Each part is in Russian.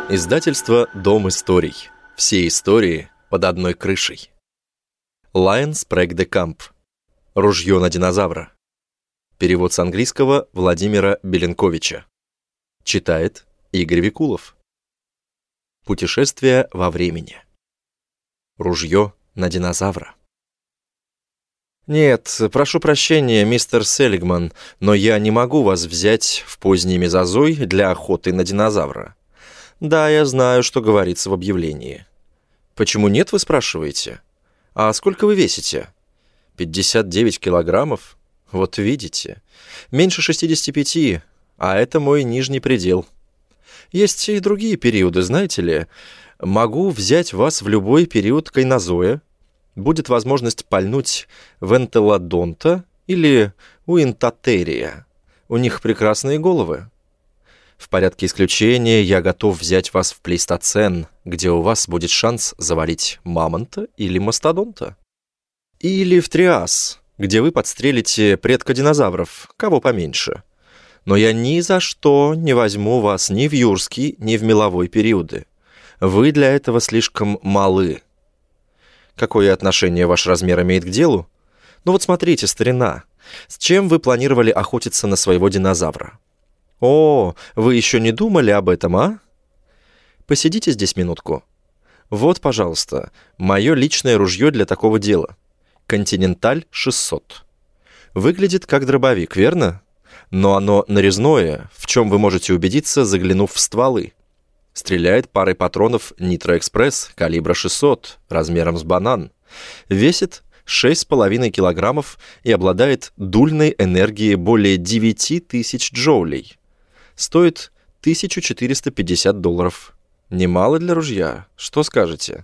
Издательство «Дом историй». Все истории под одной крышей. Lion Sprague de Camp. Ружье на динозавра. Перевод с английского Владимира Беленковича. Читает Игорь Викулов. Путешествие во времени. Ружье на динозавра. Нет, прошу прощения, мистер Селигман, но я не могу вас взять в поздний мезозой для охоты на динозавра. Да, я знаю, что говорится в объявлении. Почему нет, вы спрашиваете? А сколько вы весите? 59 килограммов? Вот видите. Меньше 65, а это мой нижний предел. Есть и другие периоды, знаете ли. Могу взять вас в любой период кайнозоя. Будет возможность пальнуть в энтелодонта или уинтотерия. У них прекрасные головы. В порядке исключения я готов взять вас в плейстоцен, где у вас будет шанс завалить мамонта или мастодонта. Или в триас, где вы подстрелите предка динозавров, кого поменьше. Но я ни за что не возьму вас ни в юрский, ни в меловой периоды. Вы для этого слишком малы. Какое отношение ваш размер имеет к делу? Ну вот смотрите, старина, с чем вы планировали охотиться на своего динозавра? О, вы еще не думали об этом, а? Посидите здесь минутку. Вот, пожалуйста, мое личное ружье для такого дела. Континенталь 600. Выглядит как дробовик, верно? Но оно нарезное, в чем вы можете убедиться, заглянув в стволы. Стреляет парой патронов Нитроэкспресс калибра 600, размером с банан. Весит 6,5 килограммов и обладает дульной энергией более 9000 джоулей. Стоит $1450. Немало для ружья, что скажете?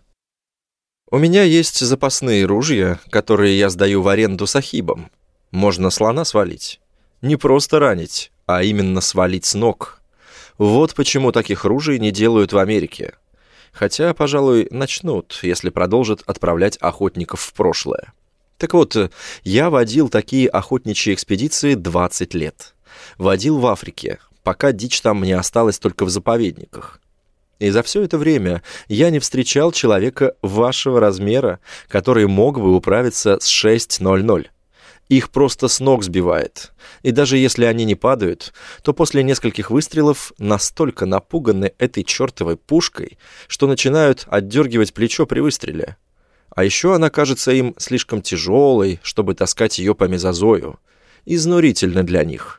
У меня есть запасные ружья, которые я сдаю в аренду сахибам. Можно слона свалить. Не просто ранить, а именно свалить с ног. Вот почему таких ружей не делают в Америке. Хотя, пожалуй, начнут, если продолжат отправлять охотников в прошлое. Так вот, я водил такие охотничьи экспедиции 20 лет. Водил в Африке, пока дичь там не осталась только в заповедниках. И за все это время я не встречал человека вашего размера, который мог бы управиться с 6.00. Их просто с ног сбивает. И даже если они не падают, то после нескольких выстрелов настолько напуганы этой чертовой пушкой, что начинают отдергивать плечо при выстреле. А еще она кажется им слишком тяжелой, чтобы таскать ее по мезозою. Изнурительно для них.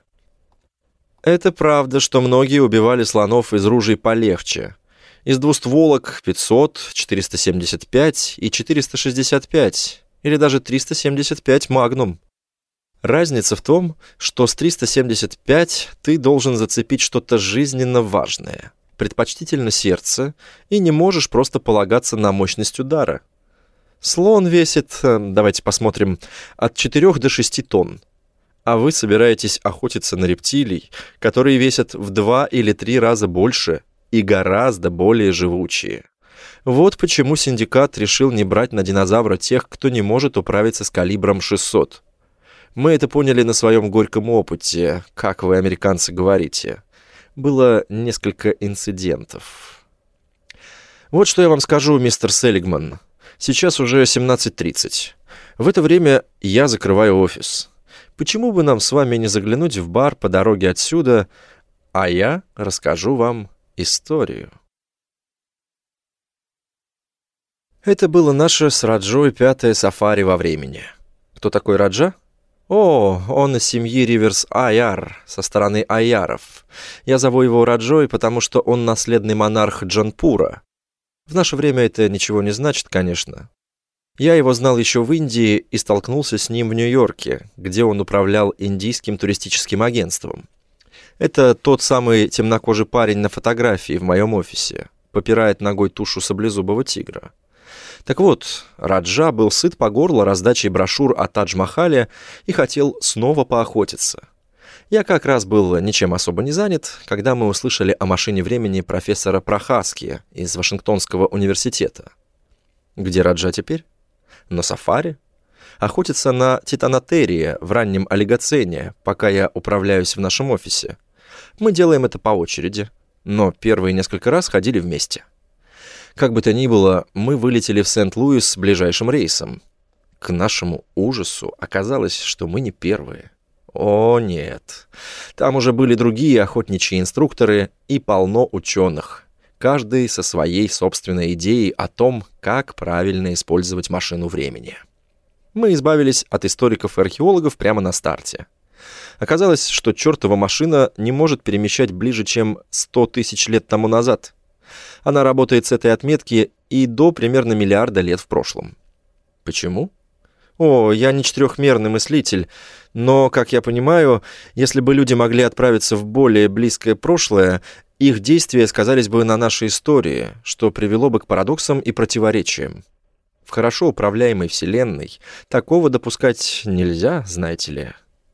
Это правда, что многие убивали слонов из ружей полегче. Из двустволок 500, 475 и 465, или даже 375 «Магнум». Разница в том, что с 375 ты должен зацепить что-то жизненно важное, предпочтительно сердце, и не можешь просто полагаться на мощность удара. Слон весит, давайте посмотрим, от 4 до 6 тонн. А вы собираетесь охотиться на рептилий, которые весят в 2 или 3 раза больше и гораздо более живучие. Вот почему синдикат решил не брать на динозавра тех, кто не может управиться с калибром 600. Мы это поняли на своем горьком опыте, как вы, американцы, говорите. Было несколько инцидентов. Вот что я вам скажу, мистер Селигман. Сейчас уже 17:30. В это время я закрываю офис. Почему бы нам с вами не заглянуть в бар по дороге отсюда, а я расскажу вам историю. Это было наше с Раджой 5-е сафари во времени. Кто такой Раджа? О, он из семьи Риверс-Айяр, со стороны Айяров. Я зову его Раджой, потому что он наследный монарх Джанпура. В наше время это ничего не значит, конечно. Я его знал еще в Индии и столкнулся с ним в Нью-Йорке, где он управлял индийским туристическим агентством. Это тот самый темнокожий парень на фотографии в моем офисе, попирает ногой тушу саблезубого тигра. Так вот, Раджа был сыт по горло раздачей брошюр о Тадж-Махале и хотел снова поохотиться. Я как раз был ничем особо не занят, когда мы услышали о машине времени профессора Прохаски из Вашингтонского университета. Где Раджа теперь? На сафари? Охотится на титанотерия в раннем олигоцене, пока я управляюсь в нашем офисе. Мы делаем это по очереди. но первые несколько раз ходили вместе. Как бы то ни было, мы вылетели в Сент-Луис ближайшим рейсом. К нашему ужасу оказалось, что мы не первые. О, нет. Там уже были другие охотничьи инструкторы и полно ученых. Каждый со своей собственной идеей о том, как правильно использовать машину времени. Мы избавились от историков и археологов прямо на старте. Оказалось, что чертова машина не может перемещать ближе, чем 100 тысяч лет тому назад. Она работает с этой отметки и до примерно миллиарда лет в прошлом. Почему? О, я не четырехмерный мыслитель, но, как я понимаю, если бы люди могли отправиться в более близкое прошлое, их действия сказались бы на нашей истории, что привело бы к парадоксам и противоречиям. В хорошо управляемой Вселенной такого допускать нельзя, знаете ли.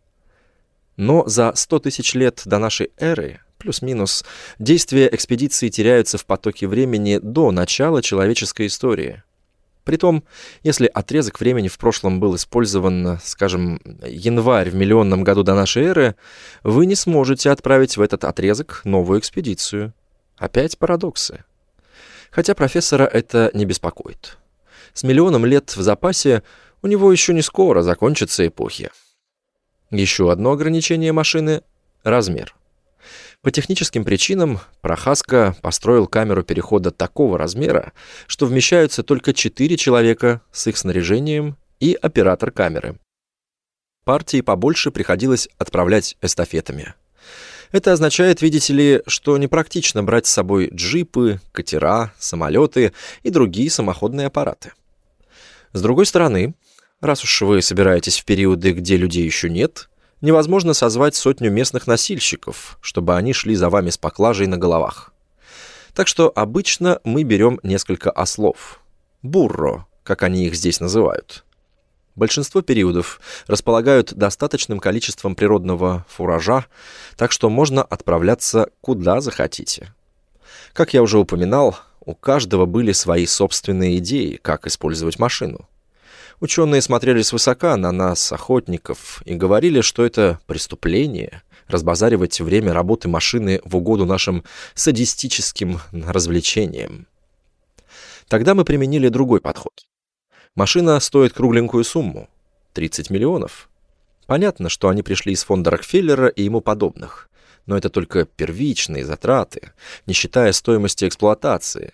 Но за 100 тысяч лет до нашей эры, плюс-минус, действия экспедиции теряются в потоке времени до начала человеческой истории. Притом, если отрезок времени в прошлом был использован, скажем, январь в миллионном году до нашей эры, вы не сможете отправить в этот отрезок новую экспедицию. Опять парадоксы. Хотя профессора это не беспокоит. С миллионом лет в запасе у него еще не скоро закончатся эпохи. Еще одно ограничение машины — размер. По техническим причинам Прохаска построил камеру перехода такого размера, что вмещаются только 4 человека с их снаряжением и оператор камеры. Партии побольше приходилось отправлять эстафетами. Это означает, видите ли, что непрактично брать с собой джипы, катера, самолеты и другие самоходные аппараты. С другой стороны, раз уж вы собираетесь в периоды, где людей еще нет, невозможно созвать 100 местных носильщиков, чтобы они шли за вами с поклажей на головах. Так что обычно мы берем несколько ослов. Бурро, как они их здесь называют. Большинство периодов располагают достаточным количеством природного фуража, так что можно отправляться куда захотите. Как я уже упоминал, у каждого были свои собственные идеи, как использовать машину. Ученые смотрели свысока на нас, охотников, и говорили, что это преступление — разбазаривать время работы машины в угоду нашим садистическим развлечениям. Тогда мы применили другой подход. Машина стоит кругленькую сумму — 30 миллионов. Понятно, что они пришли из фонда Рокфеллера и ему подобных, но это только первичные затраты, не считая стоимости эксплуатации.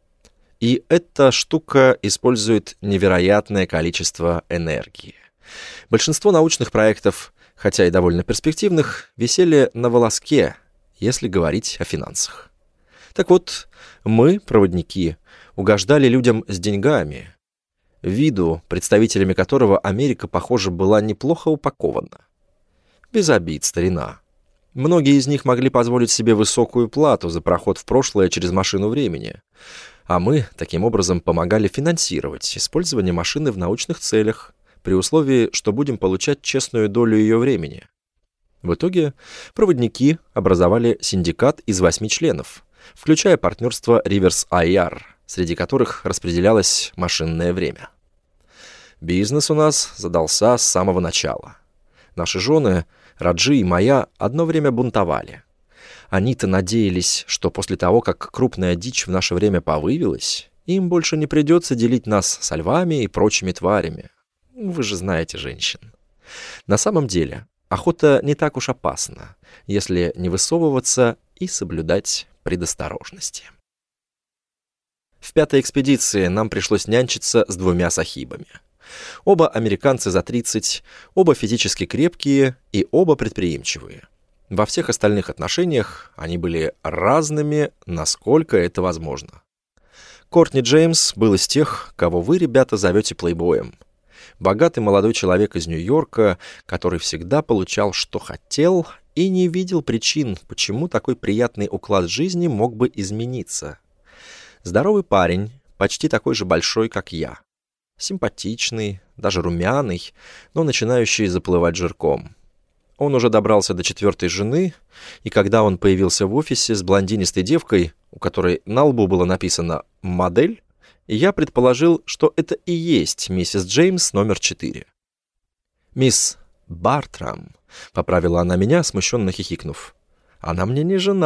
И эта штука использует невероятное количество энергии. Большинство научных проектов, хотя и довольно перспективных, висели на волоске, если говорить о финансах. Так вот, мы, проводники, угождали людям с деньгами, виду, представителями которого Америка, похоже, была неплохо упакована. Без обид, старина. Многие из них могли позволить себе высокую плату за проход в прошлое через машину времени. А мы, таким образом, помогали финансировать использование машины в научных целях, при условии, что будем получать честную долю ее времени. В итоге проводники образовали синдикат из 8 членов, включая партнерство Rivers IR, среди которых распределялось машинное время. Бизнес у нас задался с самого начала. Наши жены, Раджи и моя, одно время бунтовали. Они-то надеялись, что после того, как крупная дичь в наше время повывилась, им больше не придется делить нас со львами и прочими тварями. Вы же знаете женщин. На самом деле, охота не так уж опасна, если не высовываться и соблюдать предосторожности. В 5-й экспедиции нам пришлось нянчиться с 2 сахибами. Оба американцы за 30, оба физически крепкие и оба предприимчивые. Во всех остальных отношениях они были разными, насколько это возможно. Кортни Джеймс был из тех, кого вы, ребята, зовете плейбоем. Богатый молодой человек из Нью-Йорка, который всегда получал, что хотел, и не видел причин, почему такой приятный уклад жизни мог бы измениться. Здоровый парень, почти такой же большой, как я. Симпатичный, даже румяный, но начинающий заплывать жирком. Он уже добрался до 4-й жены, и когда он появился в офисе с блондинистой девкой, у которой на лбу было написано «модель», я предположил, что это и есть миссис Джеймс номер 4. «Мисс Бартрам», — поправила она меня, смущенно хихикнув. «Она мне не жена,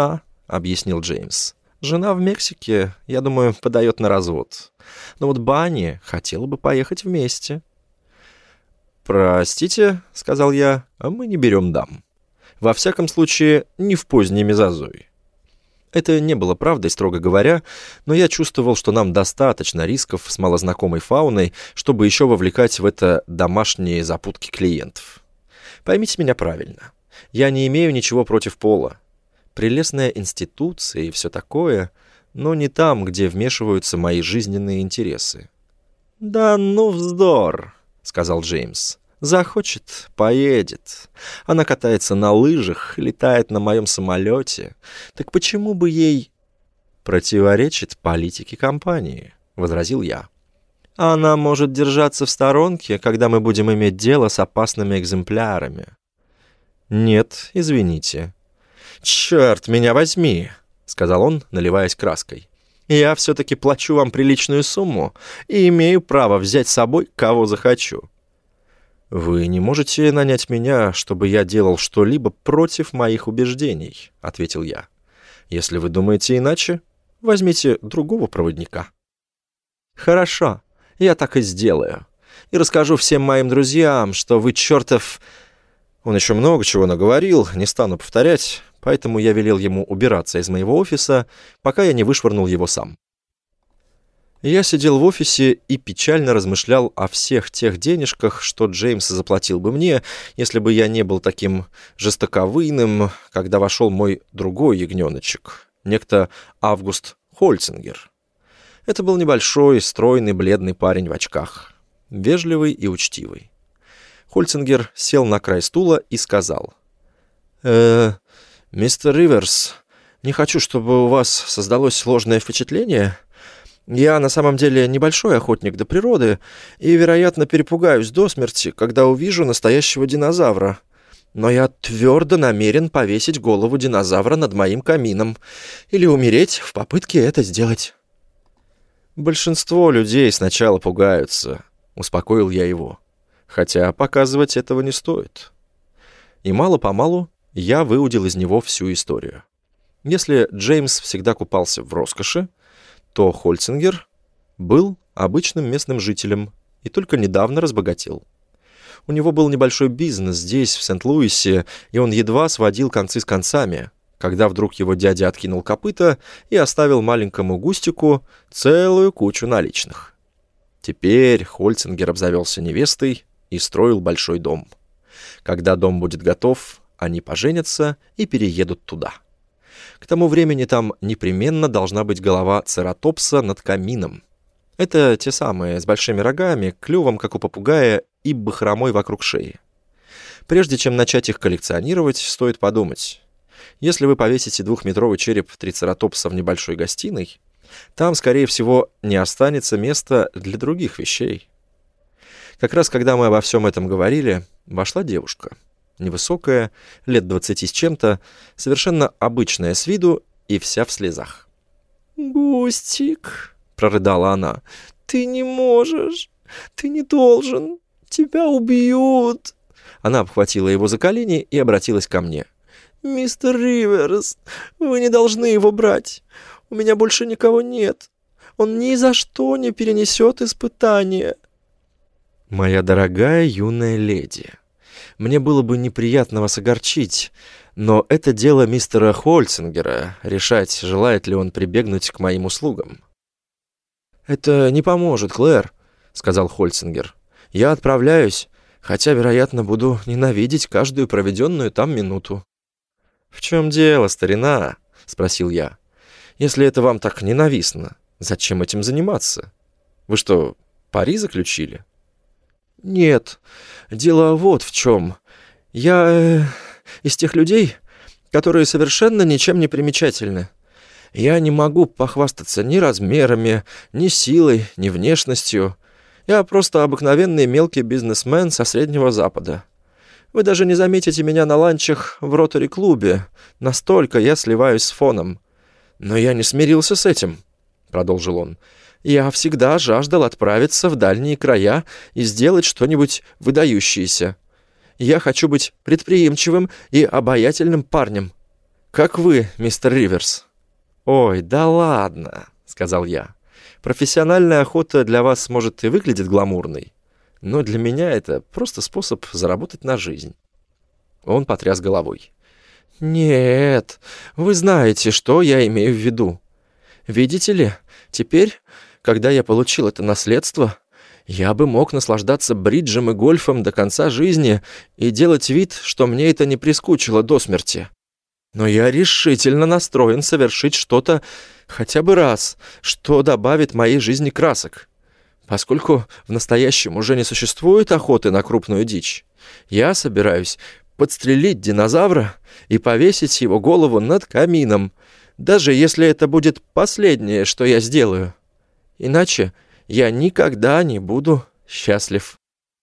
— объяснил Джеймс. «Жена в Мексике, я думаю, подает на развод. Но вот Банни хотела бы поехать вместе». «Простите», — сказал я, — «а мы не берем дам. Во всяком случае, не в поздней мезозой». Это не было правдой, строго говоря, но я чувствовал, что нам достаточно рисков с малознакомой фауной, чтобы еще вовлекать в это домашние запутки клиентов. Поймите меня правильно. Я не имею ничего против пола. Прелестная институция и все такое, но не там, где вмешиваются мои жизненные интересы. «Да ну вздор», — сказал Джеймс. «Захочет — поедет. Она катается на лыжах, летает на моем самолете. Так почему бы ей...» «Противоречит политике компании», — возразил я. «Она может держаться в сторонке, когда мы будем иметь дело с опасными экземплярами». «Нет, извините». «Черт меня возьми», — сказал он, наливаясь краской. «Я все-таки плачу вам приличную сумму и имею право взять с собой, кого захочу». «Вы не можете нанять меня, чтобы я делал что-либо против моих убеждений», — ответил я. «Если вы думаете иначе, возьмите другого проводника». «Хорошо, я так и сделаю. И расскажу всем моим друзьям, что вы чертов...» Он еще много чего наговорил, не стану повторять, поэтому я велел ему убираться из моего офиса, пока я не вышвырнул его сам. Я сидел в офисе и печально размышлял о всех тех денежках, что Джеймс заплатил бы мне, если бы я не был таким жестоковыйным, когда вошел мой другой ягненочек, некто Август Хольцингер. Это был небольшой, стройный, бледный парень в очках, вежливый и учтивый. Хольцингер сел на край стула и сказал: «Мистер Риверс, не хочу, чтобы у вас создалось ложное впечатление. Я на самом деле небольшой охотник до природы и, вероятно, перепугаюсь до смерти, когда увижу настоящего динозавра. Но я твердо намерен повесить голову динозавра над моим камином или умереть в попытке это сделать». «Большинство людей сначала пугаются», — успокоил я его. «Хотя показывать этого не стоит». И мало-помалу я выудил из него всю историю. Если Джеймс всегда купался в роскоши, то Хольцингер был обычным местным жителем и только недавно разбогател. У него был небольшой бизнес здесь, в Сент-Луисе, и он едва сводил концы с концами, когда вдруг его дядя откинул копыта и оставил маленькому Густику целую кучу наличных. Теперь Хольцингер обзавелся невестой и строил большой дом. Когда дом будет готов, они поженятся и переедут туда. К тому времени там непременно должна быть голова цератопса над камином. Это те самые, с большими рогами, клювом, как у попугая, и бахромой вокруг шеи. Прежде чем начать их коллекционировать, стоит подумать. Если вы повесите 2-метровый череп трицератопса в небольшой гостиной, там, скорее всего, не останется места для других вещей. Как раз когда мы обо всем этом говорили, вошла девушка. Невысокая, лет 20 с чем-то, совершенно обычная с виду и вся в слезах. «Густик», — прорыдала она, — «ты не можешь, ты не должен, тебя убьют». Она обхватила его за колени и обратилась ко мне. «Мистер Риверс, вы не должны его брать. У меня больше никого нет. Он ни за что не перенесет испытания». «Моя дорогая юная леди, мне было бы неприятно вас огорчить, но это дело мистера Хольцингера, решать, желает ли он прибегнуть к моим услугам». «Это не поможет, Клэр», — сказал Хольцингер. «Я отправляюсь, хотя, вероятно, буду ненавидеть каждую проведенную там минуту». «В чем дело, старина?» — спросил я. «Если это вам так ненавистно, зачем этим заниматься? Вы что, пари заключили?» «Нет, дело вот в чем. Я из тех людей, которые совершенно ничем не примечательны. Я не могу похвастаться ни размерами, ни силой, ни внешностью. Я просто обыкновенный мелкий бизнесмен со Среднего Запада. Вы даже не заметите меня на ланчах в ротари-клубе. Настолько я сливаюсь с фоном. Но я не смирился с этим», — продолжил он. «Я всегда жаждал отправиться в дальние края и сделать что-нибудь выдающееся. Я хочу быть предприимчивым и обаятельным парнем. как вы, мистер Риверс». «Ой, да ладно», — сказал я. «Профессиональная охота для вас, может, и выглядит гламурной, но для меня это просто способ заработать на жизнь». Он потряс головой. «Нет, вы знаете, что я имею в виду. Видите ли, теперь, когда я получил это наследство, я бы мог наслаждаться бриджем и гольфом до конца жизни и делать вид, что мне это не прискучило до смерти. Но я решительно настроен совершить что-то хотя бы раз, что добавит моей жизни красок. Поскольку в настоящем уже не существует охоты на крупную дичь, я собираюсь подстрелить динозавра и повесить его голову над камином, даже если это будет последнее, что я сделаю. Иначе я никогда не буду счастлив».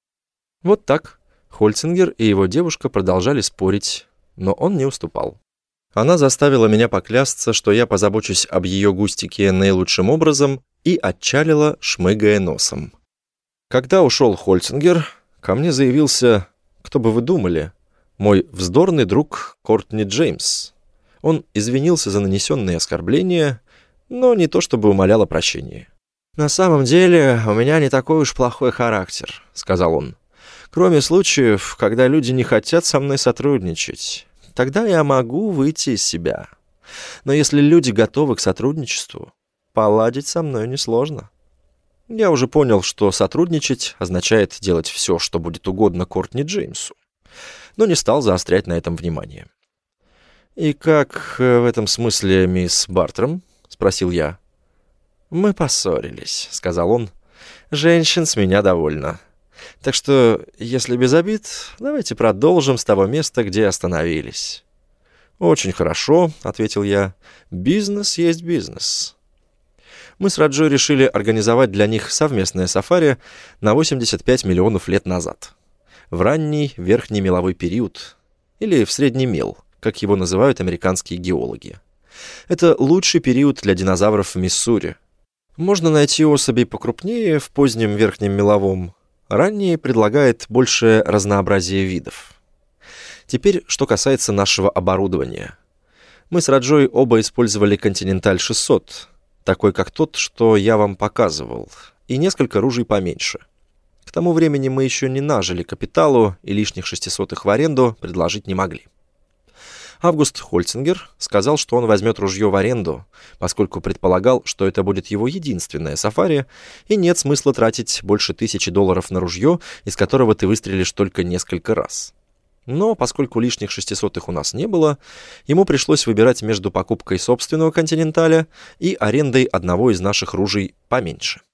Вот так Хольцингер и его девушка продолжали спорить, но он не уступал. Она заставила меня поклясться, что я позабочусь об ее густике наилучшим образом, и отчалила, шмыгая носом. Когда ушел Хольцингер, ко мне заявился, кто бы вы думали, мой вздорный друг Кортни Джеймс. Он извинился за нанесенные оскорбления, но не то чтобы умолял о прощении. «На самом деле, у меня не такой уж плохой характер», — сказал он. «Кроме случаев, когда люди не хотят со мной сотрудничать. Тогда я могу выйти из себя. Но если люди готовы к сотрудничеству, поладить со мной несложно». Я уже понял, что сотрудничать означает делать все, что будет угодно Кортни Джеймсу, но не стал заострять на этом внимание. «И как в этом смысле мисс Бартрам?» — спросил я. «Мы поссорились», — сказал он. «Женщин с меня довольно. Так что, если без обид, давайте продолжим с того места, где остановились». «Очень хорошо», — ответил я. «Бизнес есть бизнес». Мы с Раджой решили организовать для них совместное сафари на 85 миллионов лет назад. В ранний верхний меловой период, или в средний мел, как его называют американские геологи. Это лучший период для динозавров в Миссури. Можно найти особей покрупнее в позднем верхнем меловом. Ранний предлагает большее разнообразие видов. Теперь, что касается нашего оборудования. Мы с Раджой оба использовали Continental 600, такой как тот, что я вам показывал, и несколько ружей поменьше. К тому времени мы еще не нажили капиталу и лишних 600-х в аренду предложить не могли. Август Хольцингер сказал, что он возьмет ружье в аренду, поскольку предполагал, что это будет его единственное сафари, и нет смысла тратить больше $1000 на ружье, из которого ты выстрелишь только несколько раз. Но поскольку лишних 600-х у нас не было, ему пришлось выбирать между покупкой собственного «Континенталя» и арендой одного из наших ружей поменьше.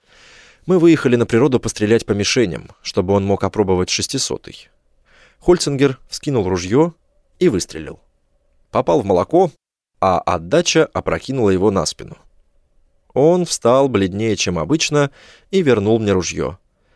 Мы выехали на природу пострелять по мишеням, чтобы он мог опробовать 600-й. Хольцингер вскинул ружье и выстрелил. Попал в молоко, а отдача опрокинула его на спину. Он встал бледнее, чем обычно, и вернул мне ружье.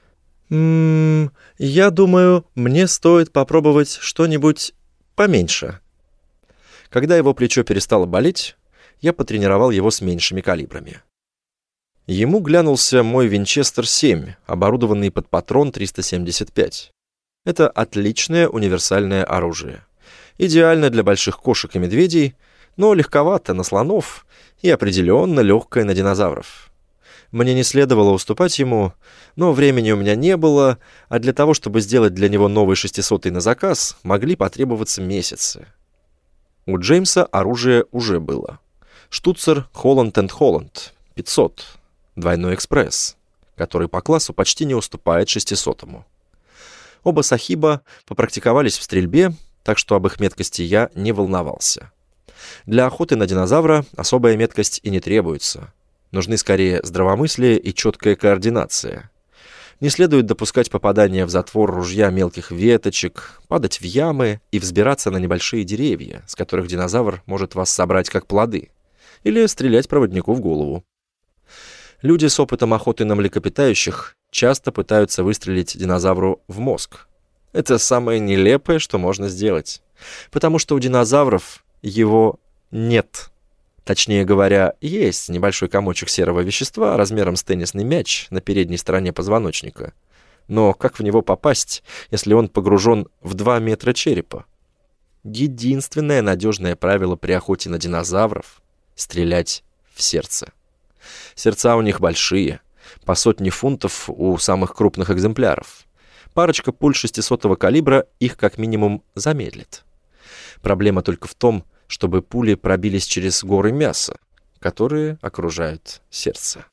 Я думаю, мне стоит попробовать что-нибудь поменьше». Когда его плечо перестало болеть, я потренировал его с меньшими калибрами. Ему глянулся мой Винчестер 7, оборудованный под патрон 375. Это отличное универсальное оружие. Идеально для больших кошек и медведей, но легковато на слонов и определенно легкое на динозавров. Мне не следовало уступать ему, но времени у меня не было, а для того, чтобы сделать для него новый 600-й на заказ, могли потребоваться месяцы. У Джеймса оружие уже было. Штуцер Холланд энд Холланд 500, двойной экспресс, который по классу почти не уступает 600-му. Оба сахиба попрактиковались в стрельбе, так что об их меткости я не волновался. Для охоты на динозавра особая меткость и не требуется. Нужны скорее здравомыслие и четкая координация. Не следует допускать попадания в затвор ружья мелких веточек, падать в ямы и взбираться на небольшие деревья, с которых динозавр может вас собрать как плоды, или стрелять проводнику в голову. Люди с опытом охоты на млекопитающих часто пытаются выстрелить динозавру в мозг. Это самое нелепое, что можно сделать, потому что у динозавров его нет. Точнее говоря, есть небольшой комочек серого вещества размером с теннисный мяч на передней стороне позвоночника. Но как в него попасть, если он погружен в 2 метра черепа? единственное надежное правило при охоте на динозавров — стрелять в сердце. Сердца у них большие, по 100 фунтов у самых крупных экземпляров. Парочка пуль 600-го калибра их как минимум замедлит. Проблема только в том, чтобы пули пробились через горы мяса, которые окружают сердце.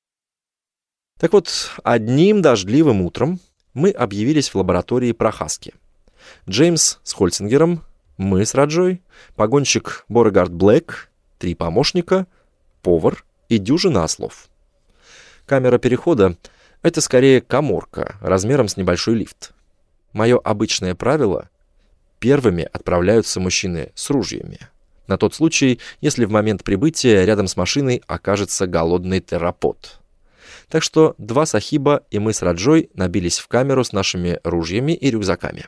Так вот, одним дождливым утром мы объявились в лаборатории Прохаски. Джеймс с Хольцингером, мы с Раджой, погонщик Beauregard Блэк, 3 помощника, повар и дюжина ослов. Камера перехода — это скорее каморка размером с небольшой лифт. Мое обычное правило — первыми отправляются мужчины с ружьями. На тот случай, если в момент прибытия рядом с машиной окажется голодный террапод. Так что 2 сахиба и мы с Раджой набились в камеру с нашими ружьями и рюкзаками.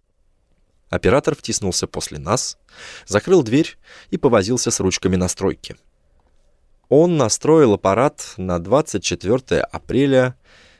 Оператор втиснулся после нас, закрыл дверь и повозился с ручками настройки. Он настроил аппарат на 24 апреля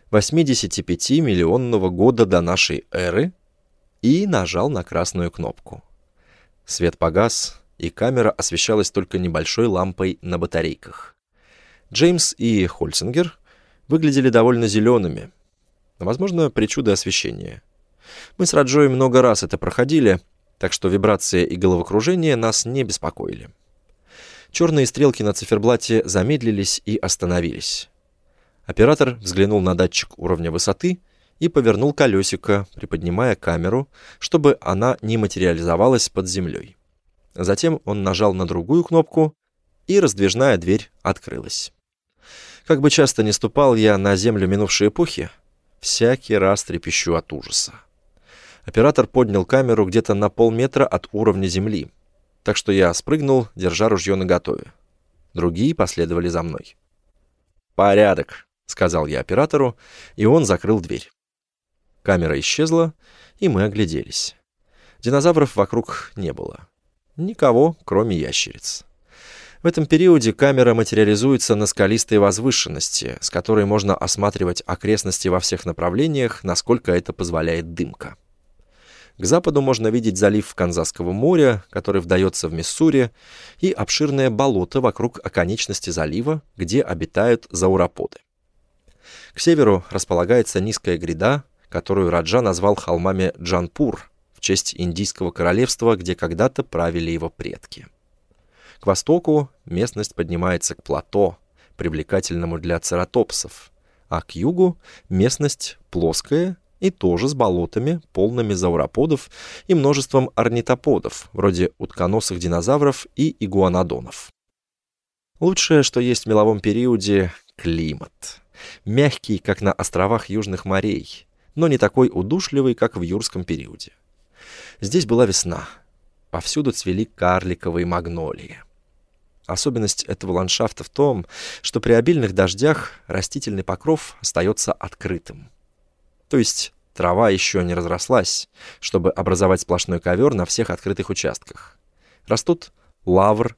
85-миллионного года до нашей эры и нажал на красную кнопку. Свет погас, и камера освещалась только небольшой лампой на батарейках. Джеймс и Хольцингер выглядели довольно зелеными. Возможно, причуды освещения. Мы с Раджой много раз это проходили, так что вибрация и головокружение нас не беспокоили. Черные стрелки на циферблате замедлились и остановились. Оператор взглянул на датчик уровня высоты и повернул колесико, приподнимая камеру, чтобы она не материализовалась под землей. Затем он нажал на другую кнопку, и раздвижная дверь открылась. Как бы часто ни ступал я на землю минувшей эпохи, всякий раз трепещу от ужаса. Оператор поднял камеру где-то на полметра от уровня земли, так что я спрыгнул, держа ружье наготове. Другие последовали за мной. «Порядок», — сказал я оператору, и он закрыл дверь. Камера исчезла, и мы огляделись. Динозавров вокруг не было. Никого, кроме ящериц. В этом периоде камера материализуется на скалистой возвышенности, с которой можно осматривать окрестности во всех направлениях, насколько это позволяет дымка. К западу можно видеть залив Канзасского моря, который вдается в Миссури, и обширное болото вокруг оконечности залива, где обитают зауроподы. К северу располагается низкая гряда, которую Раджа назвал холмами Джанпур в честь Индийского королевства, где когда-то правили его предки. К востоку местность поднимается к плато, привлекательному для цератопсов, а к югу местность плоская и тоже с болотами, полными зауроподов и множеством орнитоподов, вроде утконосых динозавров и игуанодонов. Лучшее, что есть в меловом периоде — климат. Мягкий, как на островах Южных морей, но не такой удушливый, как в юрском периоде. Здесь была весна. Повсюду цвели карликовые магнолии. Особенность этого ландшафта в том, что при обильных дождях растительный покров остается открытым. То есть трава еще не разрослась, чтобы образовать сплошной ковер на всех открытых участках. Растут лавр,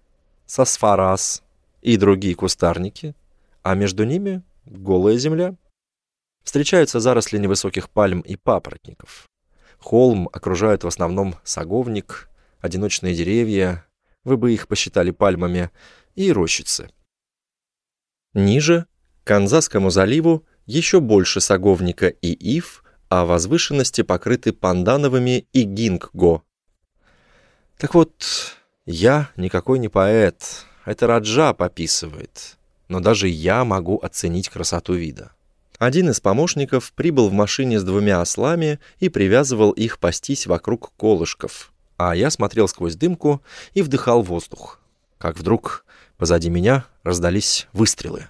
сасфорас и другие кустарники, а между ними голая земля. Встречаются заросли невысоких пальм и папоротников. Холм окружают в основном саговник, одиночные деревья, вы бы их посчитали пальмами, и рощицы. Ниже, к Канзасскому заливу, еще больше саговника и ив, а возвышенности покрыты пандановыми и гингго. Так вот, я никакой не поэт, это Раджа пописывает, но даже я могу оценить красоту вида. Один из помощников прибыл в машине с 2 ослами и привязывал их пастись вокруг колышков, а я смотрел сквозь дымку и вдыхал воздух. Как вдруг позади меня раздались выстрелы.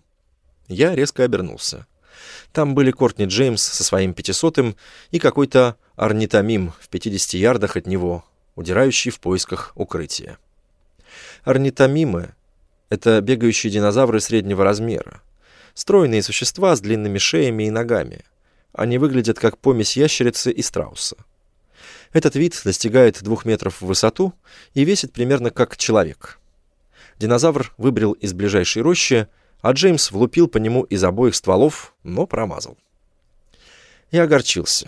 Я резко обернулся. Там были Кортни Джеймс со своим 500-м и какой-то орнитомим в 50 ярдах от него, удирающий в поисках укрытия. Орнитомимы — это бегающие динозавры среднего размера. Стройные существа с длинными шеями и ногами. Они выглядят как помесь ящерицы и страуса. Этот вид достигает 2 метров в высоту и весит примерно как человек. Динозавр выбрел из ближайшей рощи, а Джеймс влупил по нему из обоих стволов, но промазал. Я огорчился.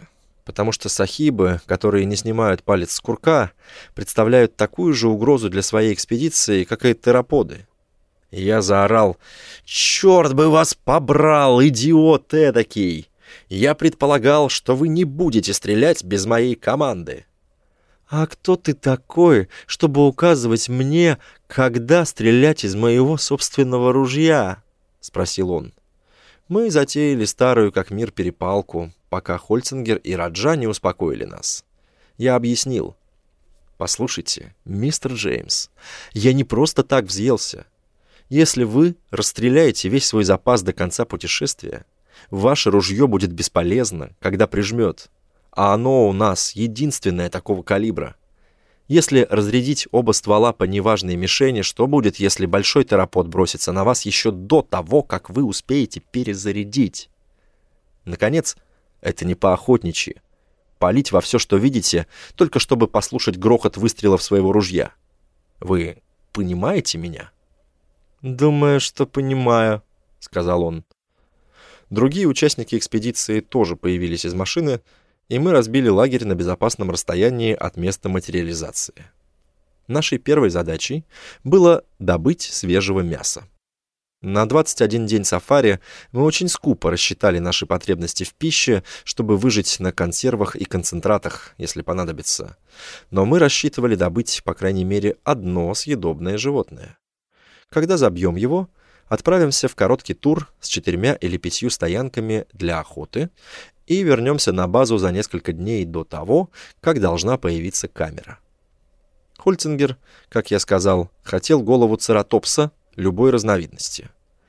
потому что сахибы, которые не снимают палец с курка, представляют такую же угрозу для своей экспедиции, как и тероподы. И я заорал: «Черт бы вас побрал, идиот эдакий! Я предполагал, что вы не будете стрелять без моей команды». «А кто ты такой, чтобы указывать мне, когда стрелять из моего собственного ружья?» — спросил он. Мы затеяли старую как мир перепалку, пока Хольцингер и Раджа не успокоили нас. Я объяснил: «Послушайте, мистер Джеймс, я не просто так взъелся. Если вы расстреляете весь свой запас до конца путешествия, ваше ружье будет бесполезно, когда прижмет, а оно у нас единственное такого калибра. Если разрядить оба ствола по неважной мишени, что будет, если большой теропод бросится на вас еще до того, как вы успеете перезарядить? Наконец, это не по-охотничьи. Палить во все, что видите, только чтобы послушать грохот выстрелов своего ружья. Вы понимаете меня?» «Думаю, что понимаю», — сказал он. Другие участники экспедиции тоже появились из машины, и мы разбили лагерь на безопасном расстоянии от места материализации. Нашей первой задачей было добыть свежего мяса. На 21 день сафари мы очень скупо рассчитали наши потребности в пище, чтобы выжить на консервах и концентратах, если понадобится. Но мы рассчитывали добыть, по крайней мере, одно съедобное животное. Когда забьем его, отправимся в короткий тур с 4 или 5 стоянками для охоты и вернемся на базу за несколько дней до того, как должна появиться камера. Хольцингер, как я сказал, хотел голову цератопса любой разновидности.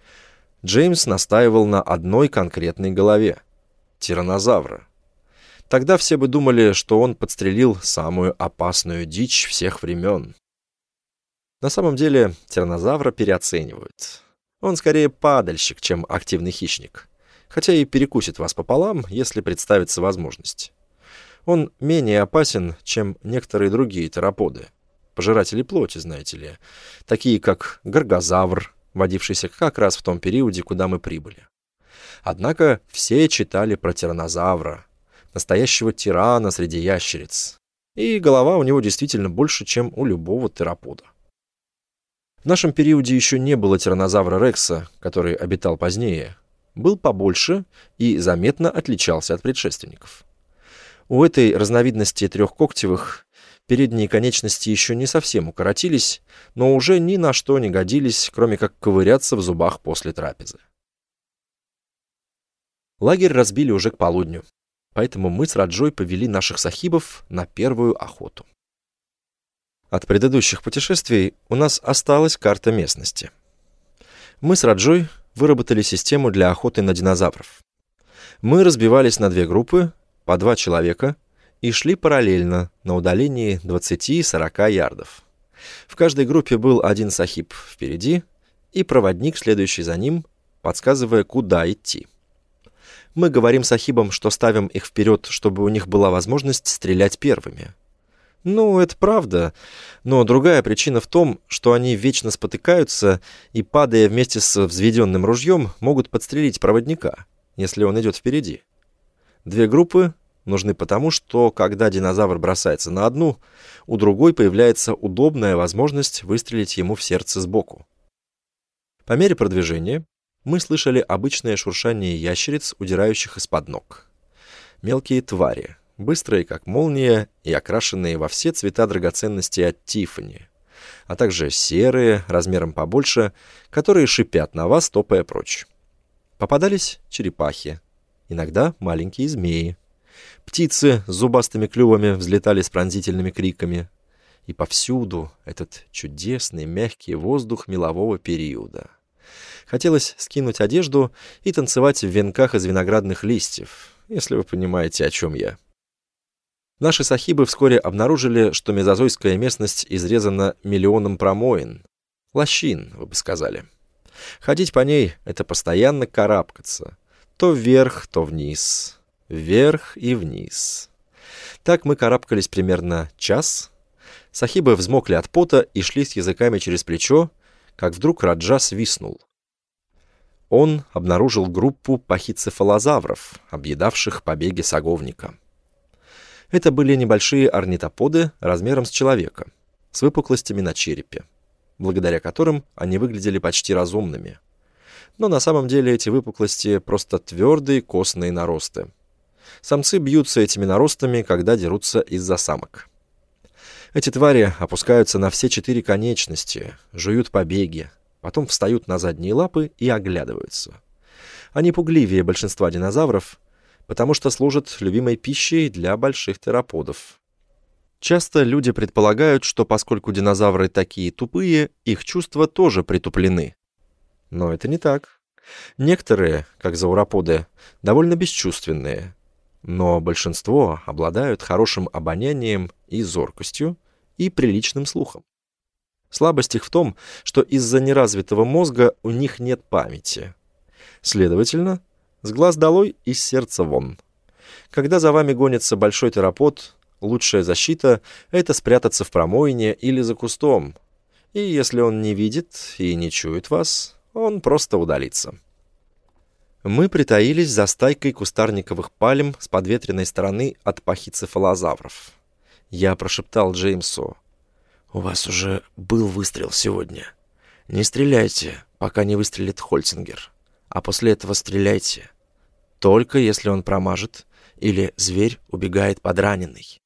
Джеймс настаивал на одной конкретной голове — тираннозавра. Тогда все бы думали, что он подстрелил самую опасную дичь всех времен. На самом деле тираннозавра переоценивают. Он скорее падальщик, чем активный хищник, хотя и перекусит вас пополам, если представится возможность. Он менее опасен, чем некоторые другие тероподы, пожиратели плоти, знаете ли, такие как горгозавр, водившийся как раз в том периоде, куда мы прибыли. Однако все читали про тираннозавра, настоящего тирана среди ящериц, и голова у него действительно больше, чем у любого теропода. В нашем периоде еще не было тираннозавра Рекса, который обитал позднее. Был побольше и заметно отличался от предшественников. У этой разновидности трехкоктевых передние конечности еще не совсем укоротились, но уже ни на что не годились, кроме как ковыряться в зубах после трапезы. Лагерь разбили уже к полудню, поэтому мы с Раджой повели наших сахибов на первую охоту. От предыдущих путешествий у нас осталась карта местности. Мы с Раджой выработали систему для охоты на динозавров. Мы разбивались на 2 группы, по 2 человека, и шли параллельно на удалении 20-40 ярдов. В каждой группе был один сахиб впереди и проводник, следующий за ним, подсказывая, куда идти. Мы говорим сахибам, что ставим их вперед, чтобы у них была возможность стрелять первыми. Ну, это правда, но другая причина в том, что они вечно спотыкаются и, падая вместе с взведенным ружьем, могут подстрелить проводника, если он идет впереди. 2 группы нужны потому, что, когда динозавр бросается на одну, у другой появляется удобная возможность выстрелить ему в сердце сбоку. По мере продвижения мы слышали обычное шуршание ящериц, удирающих из-под ног. Мелкие твари, быстрые, как молния, и окрашенные во все цвета драгоценности от Тиффани, а также серые, размером побольше, которые шипят на вас, топая прочь. Попадались черепахи, иногда маленькие змеи. Птицы с зубастыми клювами взлетали с пронзительными криками. И повсюду этот чудесный мягкий воздух мелового периода. Хотелось скинуть одежду и танцевать в венках из виноградных листьев, если вы понимаете, о чем я. Наши сахибы вскоре обнаружили, что мезозойская местность изрезана миллионом промоин. Лощин, вы бы сказали. Ходить по ней — это постоянно карабкаться. То вверх, то вниз. Вверх и вниз. Так мы карабкались примерно час. Сахибы взмокли от пота и шли с языками через плечо, как вдруг Раджа свистнул. Он обнаружил группу пахицефалозавров, объедавших побеги саговника. Это были небольшие орнитоподы размером с человека, с выпуклостями на черепе, благодаря которым они выглядели почти разумными. Но на самом деле эти выпуклости просто твердые костные наросты. Самцы бьются этими наростами, когда дерутся из-за самок. Эти твари опускаются на все 4 конечности, жуют побеги, потом встают на задние лапы и оглядываются. Они пугливее большинства динозавров, потому что служат любимой пищей для больших тероподов. Часто люди предполагают, что поскольку динозавры такие тупые, их чувства тоже притуплены. Но это не так. Некоторые, как зауроподы, довольно бесчувственные, но большинство обладают хорошим обонянием и зоркостью, и приличным слухом. Слабость их в том, что из-за неразвитого мозга у них нет памяти. Следовательно, с глаз долой, из сердца вон. Когда за вами гонится большой теропод, лучшая защита — это спрятаться в промоине или за кустом. И если он не видит и не чует вас, он просто удалится. Мы притаились за стайкой кустарниковых пальм с подветренной стороны от пахицефалозавров. Я прошептал Джеймсу: «У вас уже был выстрел сегодня. Не стреляйте, пока не выстрелит Хольцингер. А после этого стреляйте. Только если он промажет или зверь убегает подраненный».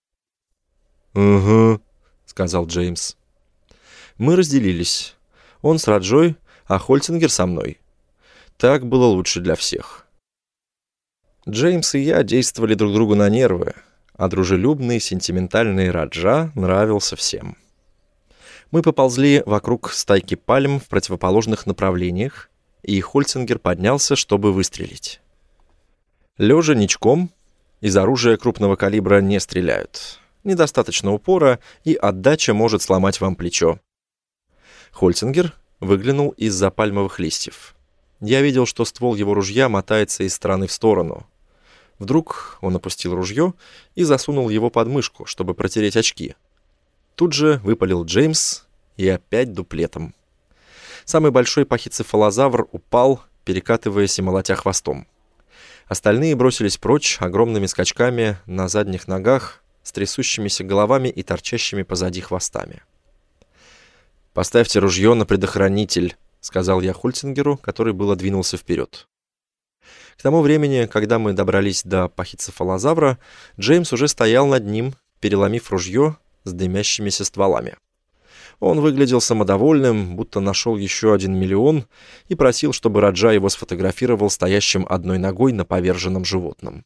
«Угу», — сказал Джеймс. Мы разделились. Он с Раджой, а Хольцингер со мной. Так было лучше для всех. Джеймс и я действовали друг другу на нервы, а дружелюбный, сентиментальный Раджа нравился всем. Мы поползли вокруг стайки пальм в противоположных направлениях, и Хольцингер поднялся, чтобы выстрелить. Лежа ничком, из оружия крупного калибра не стреляют. Недостаточно упора, и отдача может сломать вам плечо. Хольцингер выглянул из-за пальмовых листьев. Я видел, что ствол его ружья мотается из стороны в сторону. Вдруг он опустил ружье и засунул его под мышку, чтобы протереть очки. Тут же выпалил Джеймс, и опять дуплетом. Самый большой пахицефалозавр упал, перекатываясь и молотя хвостом. Остальные бросились прочь огромными скачками на задних ногах, с трясущимися головами и торчащими позади хвостами. «Поставьте ружье на предохранитель», — сказал я Хольцингеру, который было двинулся вперед. К тому времени, когда мы добрались до пахицефалозавра, Джеймс уже стоял над ним, переломив ружье с дымящимися стволами. Он выглядел самодовольным, будто нашел еще 1 миллион, и просил, чтобы Раджа его сфотографировал стоящим одной ногой на поверженном животном.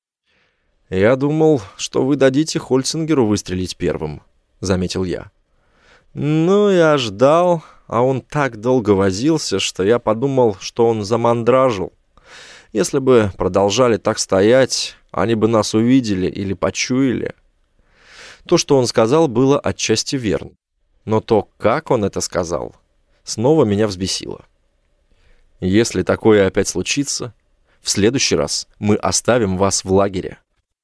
«Я думал, что вы дадите Хольцингеру выстрелить первым», — заметил я. «Ну, я ждал, а он так долго возился, что я подумал, что он замандражил. Если бы продолжали так стоять, они бы нас увидели или почуяли». То, что он сказал, было отчасти верно. Но то, как он это сказал, снова меня взбесило. «Если такое опять случится, в следующий раз мы оставим вас в лагере».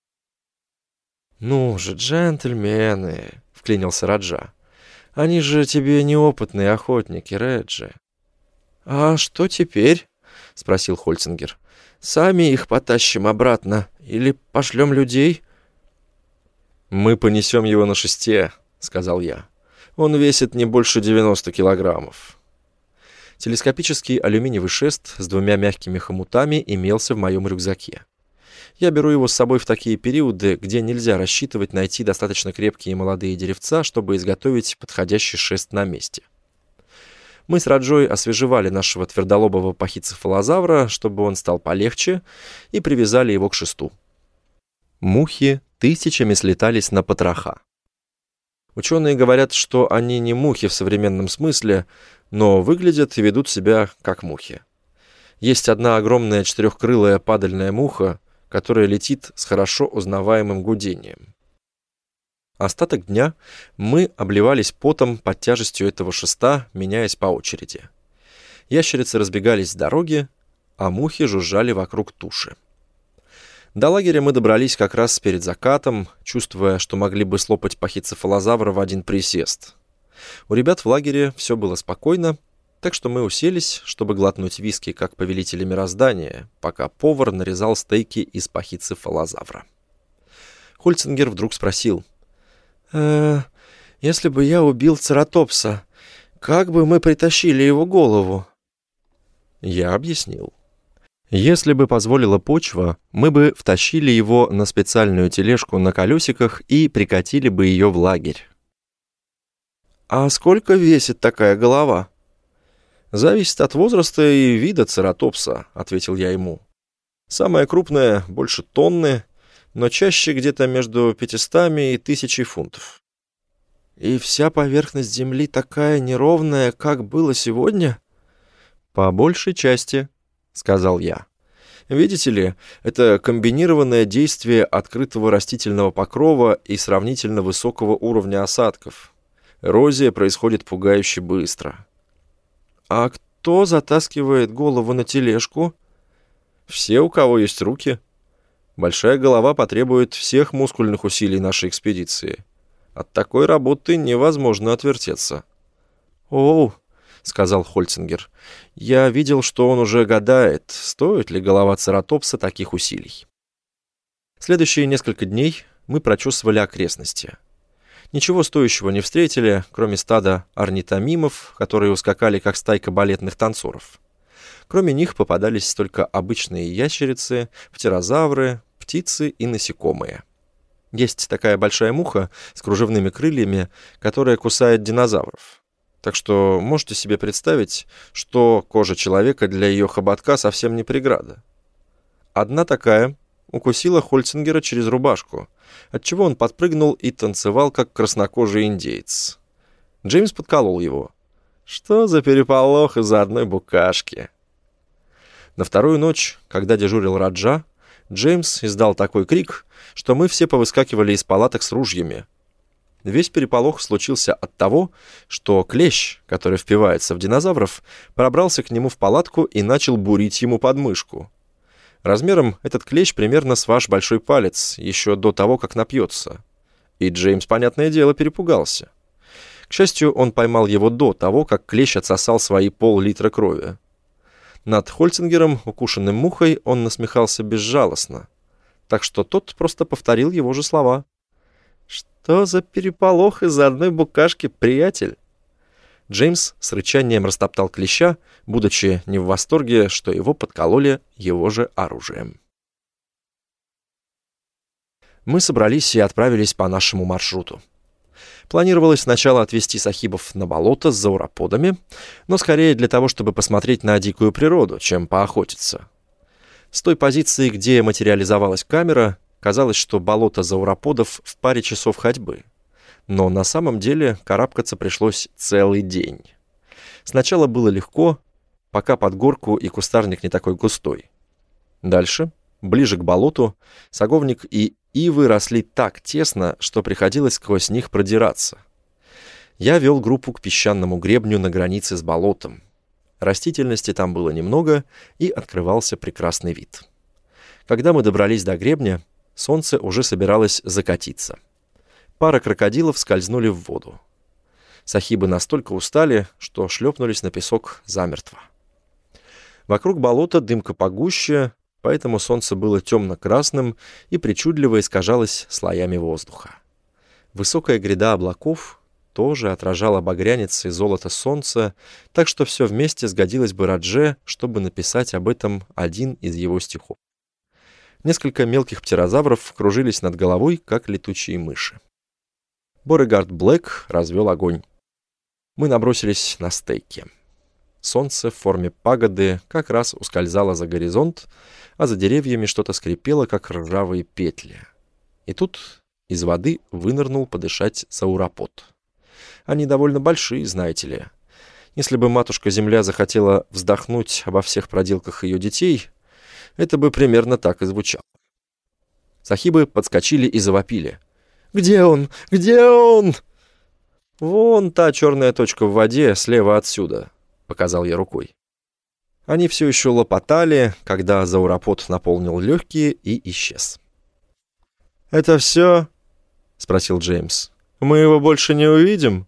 «Ну же, джентльмены», — вклинился Раджа. «Они же тебе неопытные охотники, Реджи». «А что теперь?» — спросил Хольцингер. «Сами их потащим обратно или пошлем людей?» «Мы понесем его на шесте», — сказал я. «Он весит не больше 90 килограммов». Телескопический алюминиевый шест с 2 мягкими хомутами имелся в моем рюкзаке. Я беру его с собой в такие периоды, где нельзя рассчитывать найти достаточно крепкие молодые деревца, чтобы изготовить подходящий шест на месте. Мы с Раджой освежевали нашего твердолобого пахицефалозавра, чтобы он стал полегче, и привязали его к шесту. Мухи тысячами слетались на потроха. Ученые говорят, что они не мухи в современном смысле, но выглядят и ведут себя как мухи. Есть одна огромная 4-крылая падальная муха, которая летит с хорошо узнаваемым гудением. Остаток дня мы обливались потом под тяжестью этого шеста, меняясь по очереди. Ящерицы разбегались с дороги, а мухи жужжали вокруг туши. До лагеря мы добрались как раз перед закатом, чувствуя, что могли бы слопать пахицефалозавра в один присест. У ребят в лагере все было спокойно, так что мы уселись, чтобы глотнуть виски как повелители мироздания, пока повар нарезал стейки из пахицефалозавра. Хольцингер вдруг спросил. «Если бы я убил цератопса, как бы мы притащили его голову?» Я объяснил. Если бы позволила почва, мы бы втащили его на специальную тележку на колесиках и прикатили бы ее в лагерь. «А сколько весит такая голова?» «Зависит от возраста и вида цератопса», — ответил я ему. «Самая крупная — больше тонны, но чаще где-то между 500 и 1000 фунтов». «И вся поверхность земли такая неровная, как было сегодня?» «По большей части», — сказал я. «Видите ли, это комбинированное действие открытого растительного покрова и сравнительно высокого уровня осадков. Эрозия происходит пугающе быстро». «А кто затаскивает голову на тележку?» «Все, у кого есть руки. Большая голова потребует всех мускульных усилий нашей экспедиции. От такой работы невозможно отвертеться». «Оу», — сказал Хольцингер, — «я видел, что он уже гадает, стоит ли голова цератопса таких усилий». Следующие несколько дней мы прочесывали окрестности. Ничего стоящего не встретили, кроме стада орнитомимов, которые ускакали, как стайка балетных танцоров. Кроме них попадались только обычные ящерицы, птерозавры, птицы и насекомые. Есть такая большая муха с кружевными крыльями, которая кусает динозавров. Так что можете себе представить, что кожа человека для ее хоботка совсем не преграда. Одна такая укусила Хольцингера через рубашку, отчего он подпрыгнул и танцевал, как краснокожий индеец. Джеймс подколол его. Что за переполох из-за одной букашки? На вторую ночь, когда дежурил Раджа, Джеймс издал такой крик, что мы все повыскакивали из палаток с ружьями. Весь переполох случился от того, что клещ, который впивается в динозавров, пробрался к нему в палатку и начал бурить ему подмышку. Размером этот клещ примерно с ваш большой палец, еще до того, как напьется. И Джеймс, понятное дело, перепугался. К счастью, он поймал его до того, как клещ отсосал свои пол-литра крови. Над Хольцингером, укушенным мухой, он насмехался безжалостно, так что тот просто повторил его же слова. «Что за переполох из-за одной букашки, приятель?» Джеймс с рычанием растоптал клеща, будучи не в восторге, что его подкололи его же оружием. Мы собрались и отправились по нашему маршруту. Планировалось сначала отвезти сахибов на болото с зауроподами, но скорее для того, чтобы посмотреть на дикую природу, чем поохотиться. С той позиции, где материализовалась камера, казалось, что болото зауроподов в паре часов ходьбы. Но на самом деле карабкаться пришлось целый день. Сначала было легко, пока под горку и кустарник не такой густой. Дальше, ближе к болоту, саговник и ивы росли так тесно, что приходилось сквозь них продираться. Я вел группу к песчаному гребню на границе с болотом. Растительности там было немного, и открывался прекрасный вид. Когда мы добрались до гребня, солнце уже собиралось закатиться. Пара крокодилов скользнули в воду. Сахибы настолько устали, что шлепнулись на песок замертво. Вокруг болота дымка погуще, поэтому солнце было темно-красным и причудливо искажалось слоями воздуха. Высокая гряда облаков тоже отражала багрянец и золото солнца, так что все вместе сгодилось бы Радже, чтобы написать об этом один из его стихов. Несколько мелких птерозавров кружились над головой, как летучие мыши. Beauregard Блэк развел огонь. Мы набросились на стейки. Солнце в форме пагоды как раз ускользало за горизонт, а за деревьями что-то скрипело, как ржавые петли. И тут из воды вынырнул подышать зауропод. Они довольно большие, знаете ли. Если бы матушка-земля захотела вздохнуть обо всех проделках ее детей, это бы примерно так и звучало. Сахибы подскочили и завопили. «Где он? Где он?» «Вон та черная точка в воде слева отсюда», — показал я рукой. Они все еще лопотали, когда зауропод наполнил легкие и исчез. «Это все?» — спросил Джеймс. «Мы его больше не увидим?»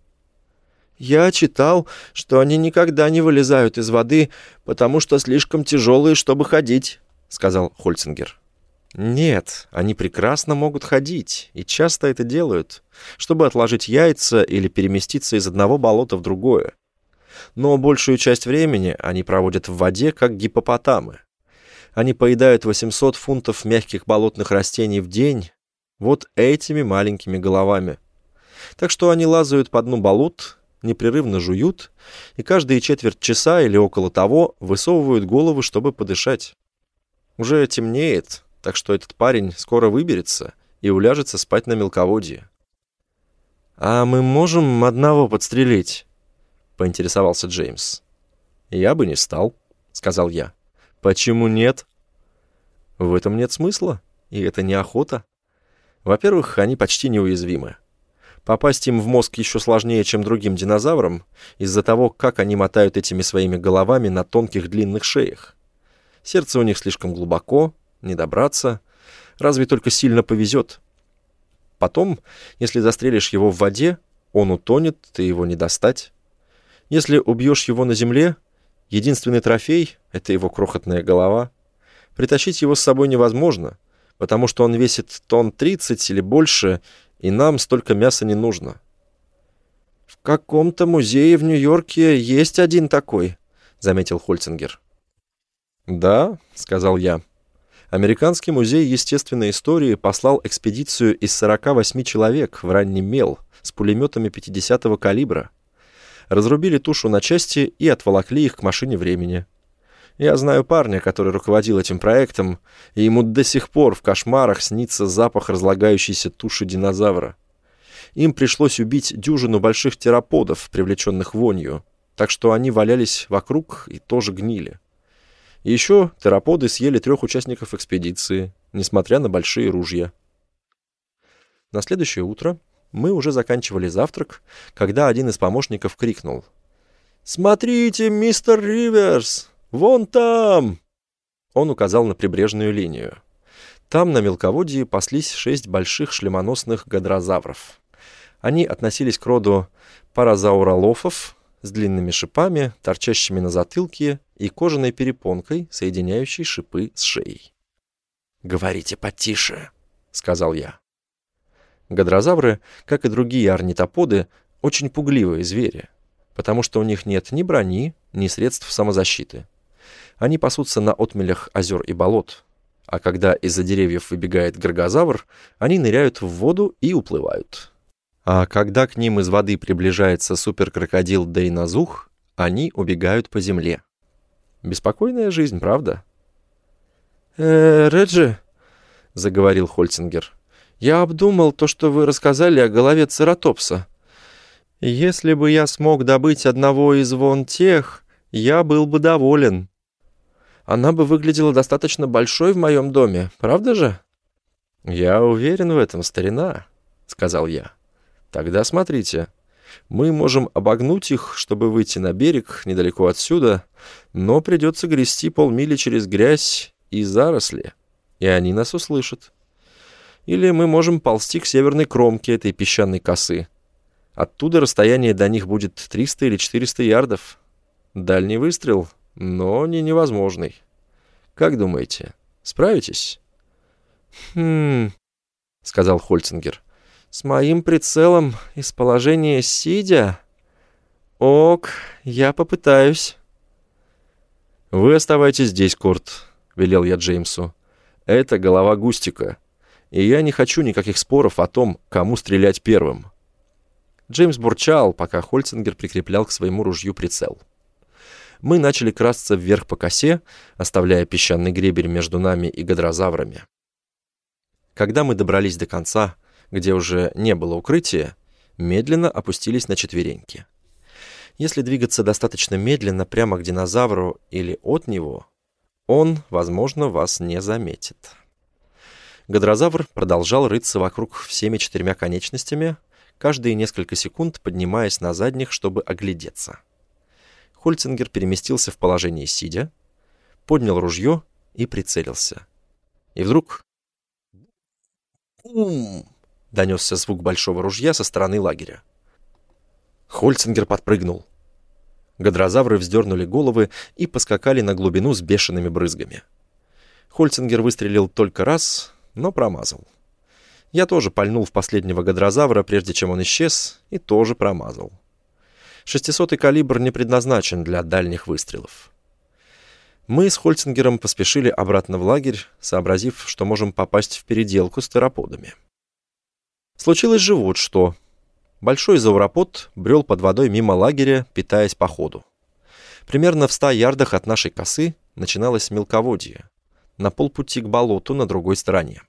«Я читал, что они никогда не вылезают из воды, потому что слишком тяжелые, чтобы ходить», — сказал Хольцингер. Нет, они прекрасно могут ходить, и часто это делают, чтобы отложить яйца или переместиться из одного болота в другое. Но большую часть времени они проводят в воде, как гиппопотамы. Они поедают 800 фунтов мягких болотных растений в день вот этими маленькими головами. Так что они лазают по дну болот, непрерывно жуют, и каждые четверть часа или около того высовывают головы, чтобы подышать. Уже темнеет, так что этот парень скоро выберется и уляжется спать на мелководье. «А мы можем одного подстрелить?» — поинтересовался Джеймс. «Я бы не стал», — сказал я. «Почему нет?» «В этом нет смысла, и это не охота. Во-первых, они почти неуязвимы. Попасть им в мозг еще сложнее, чем другим динозаврам, из-за того, как они мотают этими своими головами на тонких длинных шеях. Сердце у них слишком глубоко, не добраться, разве только сильно повезет. Потом, если застрелишь его в воде, он утонет, и его не достать. Если убьешь его на земле, единственный трофей — это его крохотная голова. Притащить его с собой невозможно, потому что он весит тонн 30 или больше, и нам столько мяса не нужно. «В каком-то музее в Нью-Йорке есть один такой», — заметил Хольцингер. «Да», — сказал я. Американский музей естественной истории послал экспедицию из 48 человек в ранний мел с пулеметами 50-го калибра. Разрубили тушу на части и отволокли их к машине времени. Я знаю парня, который руководил этим проектом, и ему до сих пор в кошмарах снится запах разлагающейся туши динозавра. Им пришлось убить дюжину больших тероподов, привлеченных вонью, так что они валялись вокруг и тоже гнили. И еще тероподы съели 3 участников экспедиции, несмотря на большие ружья. На следующее утро мы уже заканчивали завтрак, когда один из помощников крикнул: «Смотрите, мистер Риверс! Вон там!» Он указал на прибрежную линию. Там на мелководье паслись 6 больших шлемоносных гадрозавров. Они относились к роду паразауролофов с длинными шипами, торчащими на затылке, и кожаной перепонкой, соединяющей шипы с шеей. «Говорите потише», — сказал я. Гадрозавры, как и другие орнитоподы, очень пугливые звери, потому что у них нет ни брони, ни средств самозащиты. Они пасутся на отмелях озер и болот, а когда из-за деревьев выбегает горгозавр, они ныряют в воду и уплывают. А когда к ним из воды приближается суперкрокодил Дейнозух, они убегают по земле. Беспокойная жизнь, правда? «Реджи», — заговорил Хольцингер, — «я обдумал то, что вы рассказали о голове цератопса. Если бы я смог добыть одного из вон тех, я был бы доволен. Она бы выглядела достаточно большой в моем доме, правда же?» «Я уверен в этом, старина», — сказал я. «Тогда смотрите. Мы можем обогнуть их, чтобы выйти на берег недалеко отсюда, но придется грести полмили через грязь и заросли, и они нас услышат. Или мы можем ползти к северной кромке этой песчаной косы. Оттуда расстояние до них будет 300 или 400 ярдов. Дальний выстрел, но не невозможный. Как думаете, справитесь?» сказал Хольцингер. «С моим прицелом из положения сидя? Ок, я попытаюсь». «Вы оставайтесь здесь, Корт», — велел я Джеймсу. «Это голова Густика, и я не хочу никаких споров о том, кому стрелять первым». Джеймс бурчал, пока Хольцингер прикреплял к своему ружью прицел. Мы начали красться вверх по косе, оставляя песчаный гребень между нами и гадрозаврами. Когда мы добрались до конца, где уже не было укрытия, медленно опустились на четвереньки. Если двигаться достаточно медленно прямо к динозавру или от него, он, возможно, вас не заметит. Гадрозавр продолжал рыться вокруг всеми 4 конечностями, каждые несколько секунд поднимаясь на задних, чтобы оглядеться. Хольцингер переместился в положение сидя, поднял ружье и прицелился. И вдруг... «Бум!» — донесся звук большого ружья со стороны лагеря. Хольцингер подпрыгнул. Гадрозавры вздернули головы и поскакали на глубину с бешеными брызгами. Хольцингер выстрелил только раз, но промазал. Я тоже пальнул в последнего гадрозавра, прежде чем он исчез, и тоже промазал. 600-й калибр не предназначен для дальних выстрелов. Мы с Хольцингером поспешили обратно в лагерь, сообразив, что можем попасть в переделку с тероподами. Случилось же вот что. Большой зауропод брел под водой мимо лагеря, питаясь по ходу. Примерно в 100 ярдах от нашей косы начиналось мелководье, на полпути к болоту на другой стороне.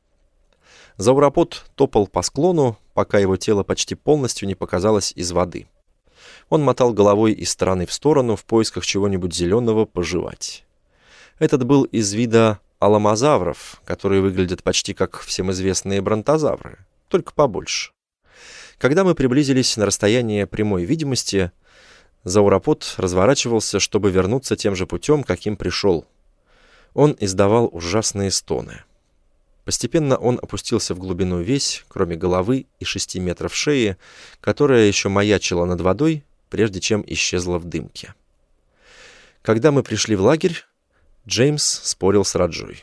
Зауропод топал по склону, пока его тело почти полностью не показалось из воды. Он мотал головой из стороны в сторону в поисках чего-нибудь зеленого пожевать. Этот был из вида аламозавров, которые выглядят почти как всем известные бронтозавры, только побольше. Когда мы приблизились на расстояние прямой видимости, зауропод разворачивался, чтобы вернуться тем же путем, каким пришел. Он издавал ужасные стоны. Постепенно он опустился в глубину весь, кроме головы и 6 метров шеи, которая еще маячила над водой, прежде чем исчезла в дымке. Когда мы пришли в лагерь, Джеймс спорил с Раджой.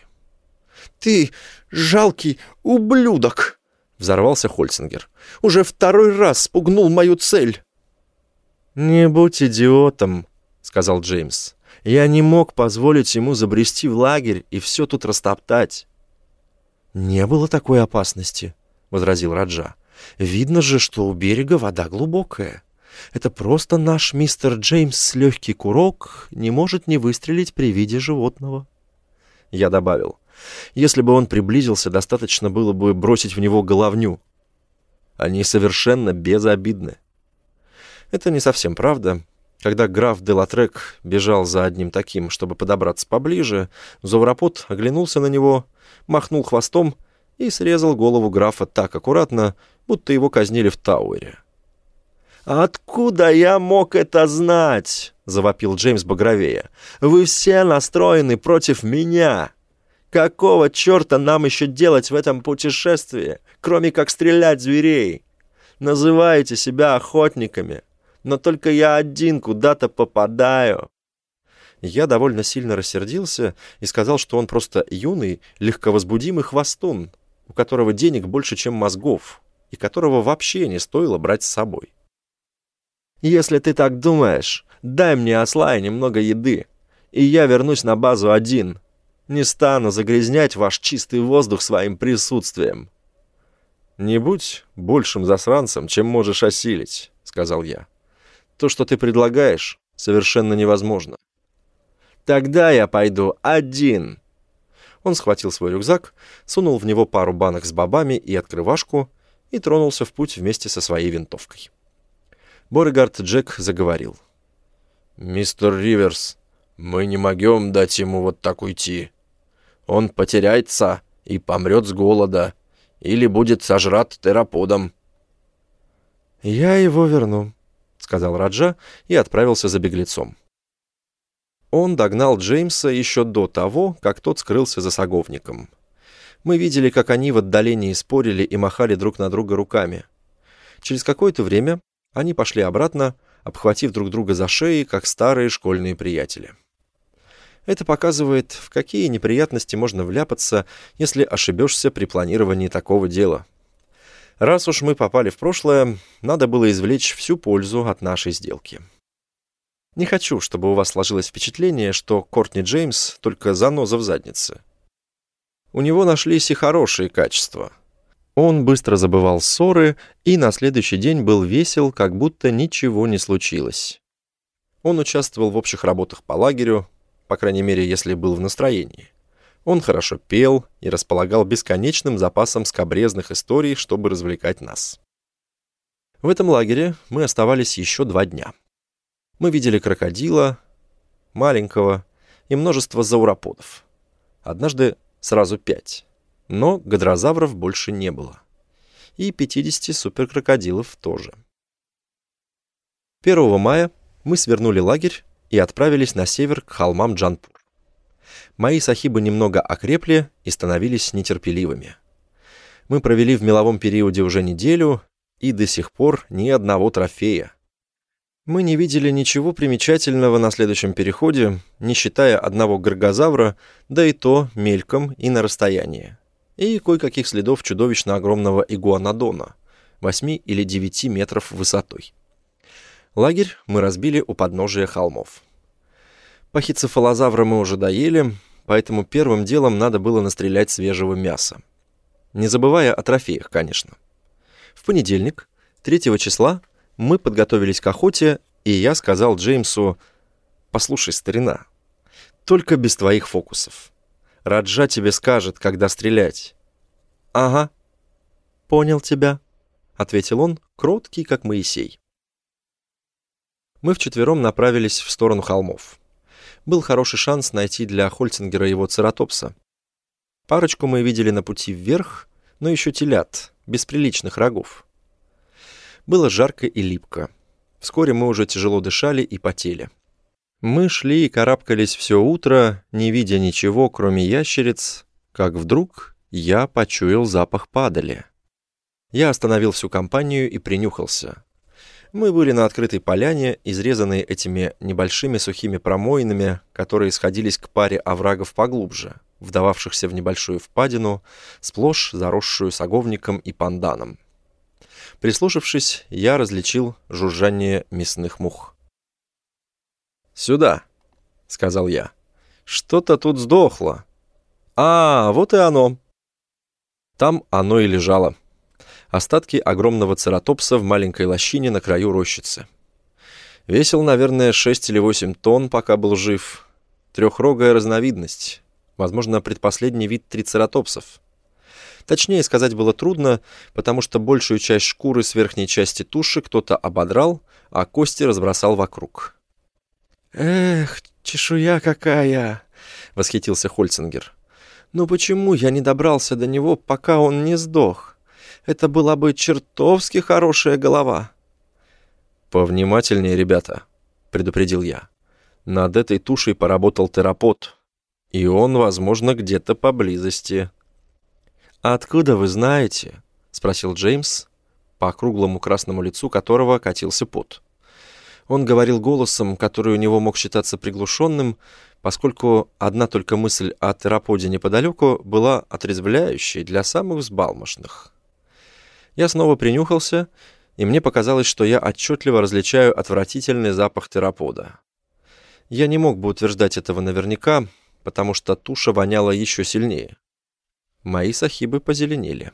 «Ты жалкий ублюдок!» — взорвался Хольцингер. «Уже 2-й раз спугнул мою цель!» «Не будь идиотом!» — сказал Джеймс. «Я не мог позволить ему забрести в лагерь и все тут растоптать». «Не было такой опасности», — возразил Раджа. «Видно же, что у берега вода глубокая. Это просто наш мистер Джеймс легкий курок не может не выстрелить при виде животного». Я добавил: «Если бы он приблизился, достаточно было бы бросить в него головню. Они совершенно безобидны». Это не совсем правда. Когда граф де Латрек бежал за одним таким, чтобы подобраться поближе, зауропод оглянулся на него, махнул хвостом и срезал голову графа так аккуратно, будто его казнили в Тауэре. «Откуда я мог это знать?» — завопил Джеймс багровея. «Вы все настроены против меня. Какого черта нам еще делать в этом путешествии, кроме как стрелять зверей? Называете себя охотниками, но только я один куда-то попадаю». Я довольно сильно рассердился и сказал, что он просто юный, легковозбудимый хвостун, у которого денег больше, чем мозгов, и которого вообще не стоило брать с собой. «Если ты так думаешь, дай мне осла и немного еды, и я вернусь на базу один. Не стану загрязнять ваш чистый воздух своим присутствием». «Не будь большим засранцем, чем можешь осилить», — сказал я. «То, что ты предлагаешь, совершенно невозможно». «Тогда я пойду один». Он схватил свой рюкзак, сунул в него пару банок с бобами и открывашку и тронулся в путь вместе со своей винтовкой. Боригард Джек заговорил. «Мистер Риверс, мы не могем дать ему вот так уйти. Он потеряется и помрет с голода, или будет сожрат тероподом». «Я его верну», — сказал Раджа и отправился за беглецом. Он догнал Джеймса еще до того, как тот скрылся за саговником. Мы видели, как они в отдалении спорили и махали друг на друга руками. Через какое-то время они пошли обратно, обхватив друг друга за шеи, как старые школьные приятели. Это показывает, в какие неприятности можно вляпаться, если ошибешься при планировании такого дела. Раз уж мы попали в прошлое, надо было извлечь всю пользу от нашей сделки. Не хочу, чтобы у вас сложилось впечатление, что Кортни Джеймс только заноза в заднице. У него нашлись и хорошие качества. Он быстро забывал ссоры и на следующий день был весел, как будто ничего не случилось. Он участвовал в общих работах по лагерю, по крайней мере, если был в настроении. Он хорошо пел и располагал бесконечным запасом скабрезных историй, чтобы развлекать нас. В этом лагере мы оставались еще 2 дня. Мы видели крокодила, маленького, и множество зауроподов. Однажды сразу 5. Но гадрозавров больше не было. И 50 суперкрокодилов тоже. 1 мая мы свернули лагерь и отправились на север к холмам Джанпур. Мои сахибы немного окрепли и становились нетерпеливыми. Мы провели в меловом периоде уже неделю, и до сих пор ни одного трофея. Мы не видели ничего примечательного на следующем переходе, не считая одного горгозавра, да и то мельком и на расстоянии, и кое-каких следов чудовищно огромного игуанодона, 8 или 9 метров высотой. Лагерь мы разбили у подножия холмов. Пахицефалозавра мы уже доели, поэтому первым делом надо было настрелять свежего мяса. Не забывая о трофеях, конечно. В понедельник, 3 числа, мы подготовились к охоте, и я сказал Джеймсу: «Послушай, старина, только без твоих фокусов. Раджа тебе скажет, когда стрелять». «Ага, понял тебя», — ответил он, кроткий, как Моисей. Мы вчетвером направились в сторону холмов. Был хороший шанс найти для Хольцингера его цератопса. Парочку мы видели на пути вверх, но еще телят, без приличных рогов. Было жарко и липко. Вскоре мы уже тяжело дышали и потели. Мы шли и карабкались все утро, не видя ничего, кроме ящериц, как вдруг я почуял запах падали. Я остановил всю компанию и принюхался. Мы были на открытой поляне, изрезанной этими небольшими сухими промоинами, которые сходились к паре оврагов поглубже, вдававшихся в небольшую впадину, сплошь заросшую саговником и панданом. Прислушавшись, я различил жужжание мясных мух. «Сюда», — сказал я. «Что-то тут сдохло». «А, вот и оно». Там оно и лежало. Остатки огромного цератопса в маленькой лощине на краю рощицы. Весил, наверное, 6 или 8 тонн, пока был жив. Трехрогая разновидность. Возможно, предпоследний вид трицератопсов. Точнее сказать было трудно, потому что большую часть шкуры с верхней части туши кто-то ободрал, а кости разбросал вокруг. «Эх, чешуя какая!» — восхитился Хольцингер. «Ну почему я не добрался до него, пока он не сдох? Это была бы чертовски хорошая голова». «Повнимательнее, ребята», — предупредил я. «Над этой тушей поработал теропод, и он, возможно, где-то поблизости». «А откуда вы знаете?» — спросил Джеймс, по круглому красному лицу которого катился пот. Он говорил голосом, который у него мог считаться приглушенным, поскольку одна только мысль о тероподе неподалеку была отрезвляющей для самых взбалмошных. Я снова принюхался, и мне показалось, что я отчетливо различаю отвратительный запах теропода. Я не мог бы утверждать этого наверняка, потому что туша воняла еще сильнее. Мои сахибы позеленели.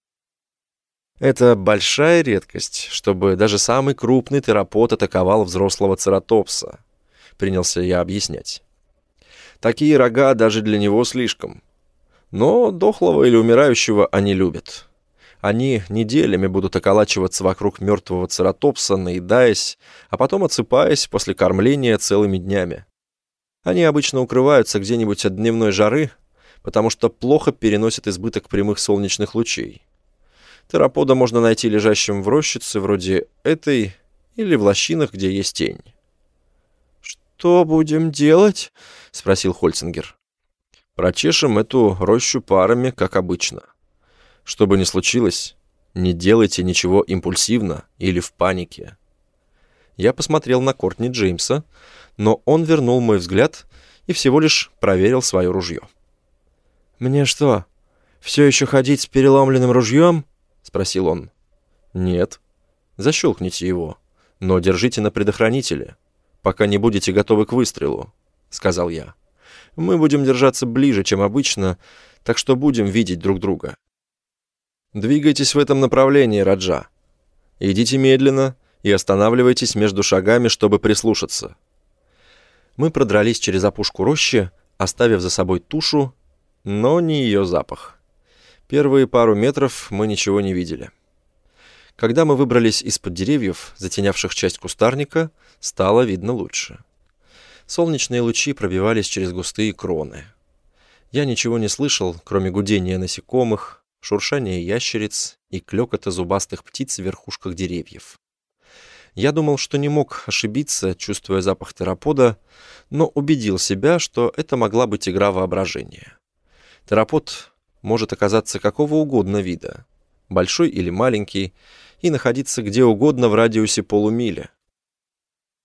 Это большая редкость, чтобы даже самый крупный теропод атаковал взрослого цератопса, принялся я объяснять. Такие рога даже для него слишком. Но дохлого или умирающего они любят. Они неделями будут околачиваться вокруг мертвого цератопса, наедаясь, а потом отсыпаясь после кормления целыми днями. Они обычно укрываются где-нибудь от дневной жары, потому что плохо переносят избыток прямых солнечных лучей. Теропода можно найти лежащим в рощице вроде этой или в лощинах, где есть тень. «Что будем делать?» — спросил Хольцингер. «Прочешем эту рощу парами, как обычно. Что бы ни случилось, не делайте ничего импульсивно или в панике». Я посмотрел на Кортни Джеймса, но он вернул мой взгляд и всего лишь проверил свое ружье. «Мне что, все еще ходить с переломленным ружьем?» — спросил он. «Нет. Защелкните его, но держите на предохранителе, пока не будете готовы к выстрелу», — сказал я. «Мы будем держаться ближе, чем обычно, так что будем видеть друг друга. Двигайтесь в этом направлении, Раджа. Идите медленно и останавливайтесь между шагами, чтобы прислушаться». Мы продрались через опушку рощи, оставив за собой тушу, но не ее запах. Первые пару метров мы ничего не видели. Когда мы выбрались из-под деревьев, затенявших часть кустарника, стало видно лучше. Солнечные лучи пробивались через густые кроны. Я ничего не слышал, кроме гудения насекомых, шуршания ящериц и клёкота зубастых птиц в верхушках деревьев. Я думал, что не мог ошибиться, чувствуя запах теропода, но убедил себя, что это могла быть игра воображения. Теропод может оказаться какого угодно вида, большой или маленький, и находиться где угодно в радиусе полумили.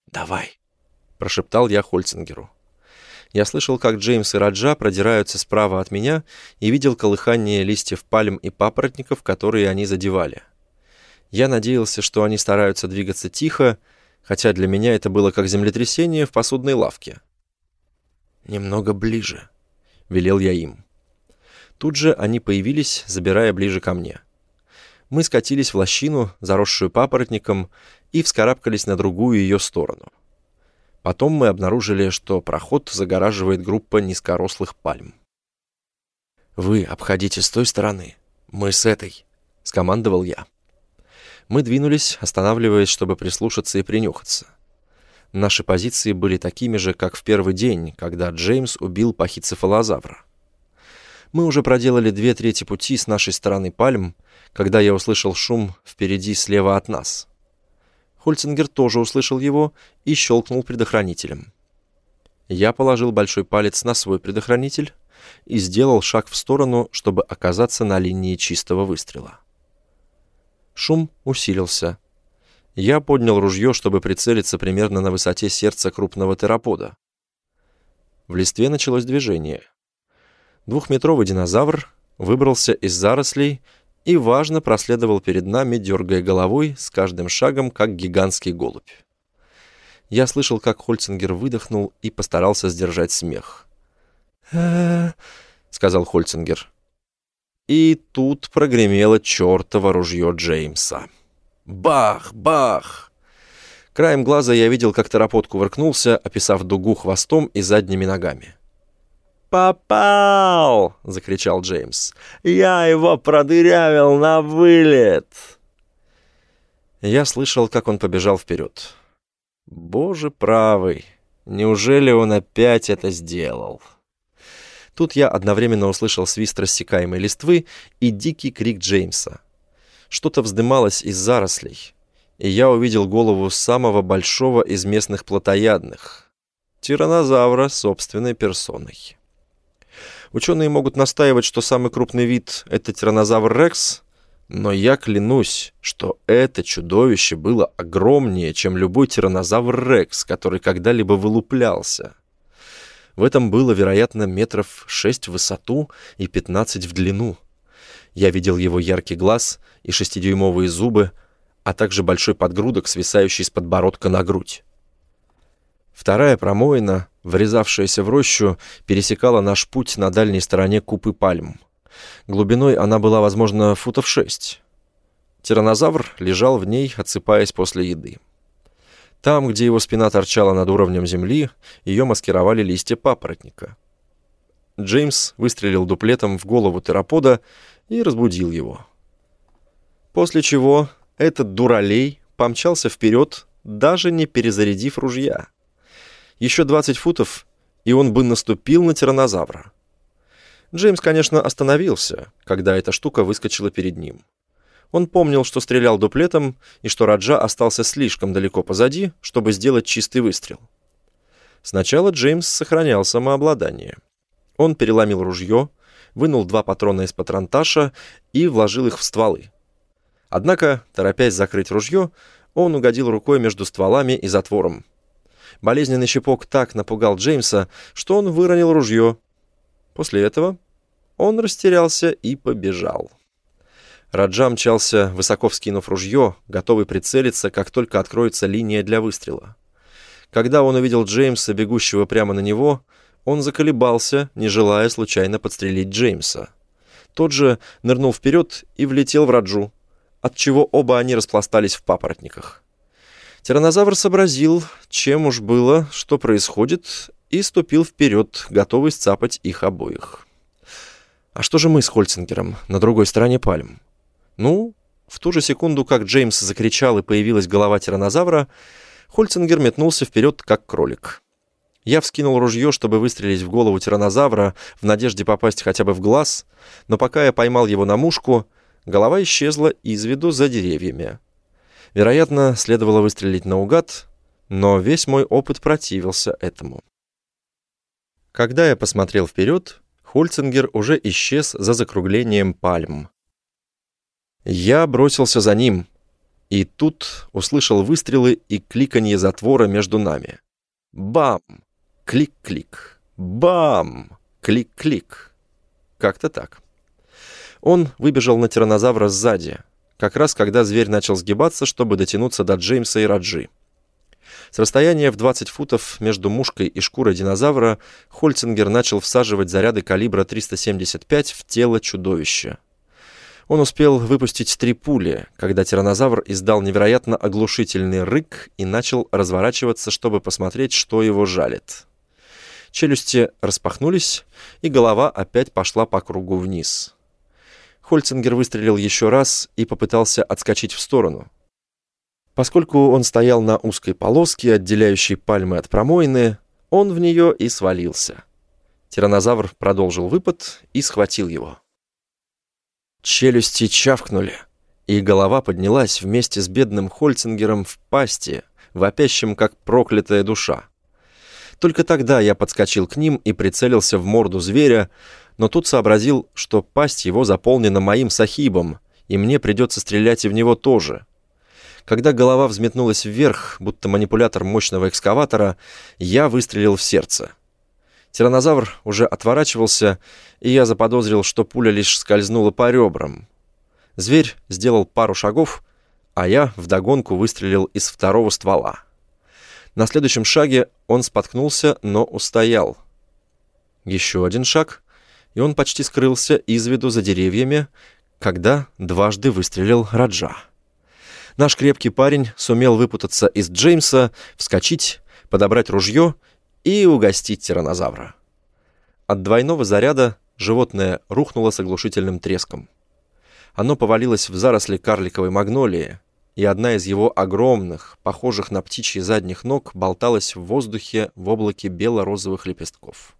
«Давай», — прошептал я Хольцингеру. Я слышал, как Джеймс и Раджа продираются справа от меня и видел колыхание листьев пальм и папоротников, которые они задевали. Я надеялся, что они стараются двигаться тихо, хотя для меня это было как землетрясение в посудной лавке. «Немного ближе», — велел я им. Тут же они появились, забирая ближе ко мне. Мы скатились в лощину, заросшую папоротником, и вскарабкались на другую ее сторону. Потом мы обнаружили, что проход загораживает группа низкорослых пальм. «Вы обходите с той стороны, мы с этой», — скомандовал я. Мы двинулись, останавливаясь, чтобы прислушаться и принюхаться. Наши позиции были такими же, как в первый день, когда Джеймс убил пахицефалозавра. Мы уже проделали 2/3 пути с нашей стороны пальм, когда я услышал шум впереди слева от нас. Хольцингер тоже услышал его и щелкнул предохранителем. Я положил большой палец на свой предохранитель и сделал шаг в сторону, чтобы оказаться на линии чистого выстрела. Шум усилился. Я поднял ружье, чтобы прицелиться примерно на высоте сердца крупного теропода. В листве началось движение. 2-метровый динозавр выбрался из зарослей и важно проследовал перед нами, дергая головой с каждым шагом, как гигантский голубь. Я слышал, как Хольцингер выдохнул и постарался сдержать смех. сказал Хольцингер. И тут прогремело чертово ружье Джеймса. Бах! Бах! Краем глаза я видел, как теропод кувыркнулся, описав дугу хвостом и задними ногами. «Попал!» — закричал Джеймс. «Я его продырявил на вылет!» Я слышал, как он побежал вперед. Боже правый, неужели он опять это сделал? Тут я одновременно услышал свист рассекаемой листвы и дикий крик Джеймса. Что-то вздымалось из зарослей, и я увидел голову самого большого из местных плотоядных — тираннозавра собственной персоной. Ученые могут настаивать, что самый крупный вид — это тираннозавр Рекс, но я клянусь, что это чудовище было огромнее, чем любой тираннозавр Рекс, который когда-либо вылуплялся. В этом было, вероятно, 6 метров в высоту и 15 в длину. Я видел его яркий глаз и 6-дюймовые зубы, а также большой подгрудок, свисающий с подбородка на грудь. Вторая промоина, врезавшаяся в рощу, пересекала наш путь на дальней стороне купы пальм. Глубиной она была, возможно, 6 футов. Тираннозавр лежал в ней, отсыпаясь после еды. Там, где его спина торчала над уровнем земли, ее маскировали листья папоротника. Джеймс выстрелил дуплетом в голову теропода и разбудил его. После чего этот дуралей помчался вперед, даже не перезарядив ружья. Еще 20 футов, и он бы наступил на тираннозавра. Джеймс, конечно, остановился, когда эта штука выскочила перед ним. Он помнил, что стрелял дуплетом, и что Раджа остался слишком далеко позади, чтобы сделать чистый выстрел. Сначала Джеймс сохранял самообладание. Он переломил ружье, вынул 2 патрона из патронташа и вложил их в стволы. Однако, торопясь закрыть ружье, он угодил рукой между стволами и затвором. Болезненный щипок так напугал Джеймса, что он выронил ружье. После этого он растерялся и побежал. Раджа мчался, высоко вскинув ружье, готовый прицелиться, как только откроется линия для выстрела. Когда он увидел Джеймса, бегущего прямо на него, он заколебался, не желая случайно подстрелить Джеймса. Тот же нырнул вперед и влетел в Раджу, отчего оба они распластались в папоротниках. Тираннозавр сообразил, чем уж было, что происходит, и ступил вперед, готовый сцапать их обоих. А что же мы с Хольцингером на другой стороне пальм? Ну, в ту же секунду, как Джеймс закричал и появилась голова тираннозавра, Хольцингер метнулся вперед, как кролик. Я вскинул ружье, чтобы выстрелить в голову тираннозавра в надежде попасть хотя бы в глаз, но пока я поймал его на мушку, голова исчезла из виду за деревьями. Вероятно, следовало выстрелить наугад, но весь мой опыт противился этому. Когда я посмотрел вперед, Хольцингер уже исчез за закруглением пальм. Я бросился за ним, И тут услышал выстрелы и кликанье затвора между нами. Бам! Клик-клик. Бам! Клик-клик. Как-то так. Он выбежал на тираннозавра сзади, как раз когда зверь начал сгибаться, чтобы дотянуться до Джеймса и Раджи. С расстояния в 20 футов между мушкой и шкурой динозавра Хольцингер начал всаживать заряды калибра 375 в тело чудовища. Он успел выпустить 3 пули, когда тираннозавр издал невероятно оглушительный рык и начал разворачиваться, чтобы посмотреть, что его жалит. Челюсти распахнулись, и голова опять пошла по кругу вниз. Хольцингер выстрелил еще раз и попытался отскочить в сторону. Поскольку он стоял на узкой полоске, отделяющей пальмы от промоины, он в нее и свалился. Тираннозавр продолжил выпад и схватил его. Челюсти чавкнули, и голова поднялась вместе с бедным Хольцингером в пасти, вопящим, как проклятая душа. Только тогда я подскочил к ним и прицелился в морду зверя, но тут сообразил, что пасть его заполнена моим сахибом, и мне придется стрелять и в него тоже. Когда голова взметнулась вверх, будто манипулятор мощного экскаватора, я выстрелил в сердце. Тираннозавр уже отворачивался, и я заподозрил, что пуля лишь скользнула по ребрам. Зверь сделал пару шагов, а я вдогонку выстрелил из второго ствола. На следующем шаге он споткнулся, но устоял. Еще один шаг, и он почти скрылся из виду за деревьями, когда дважды выстрелил Раджа. Наш крепкий парень сумел выпутаться из Джеймса, вскочить, подобрать ружье и угостить тираннозавра. От двойного заряда животное рухнуло с оглушительным треском. Оно повалилось в заросли карликовой магнолии, и одна из его огромных, похожих на птичьи задних ног, болталась в воздухе в облаке бело-розовых лепестков.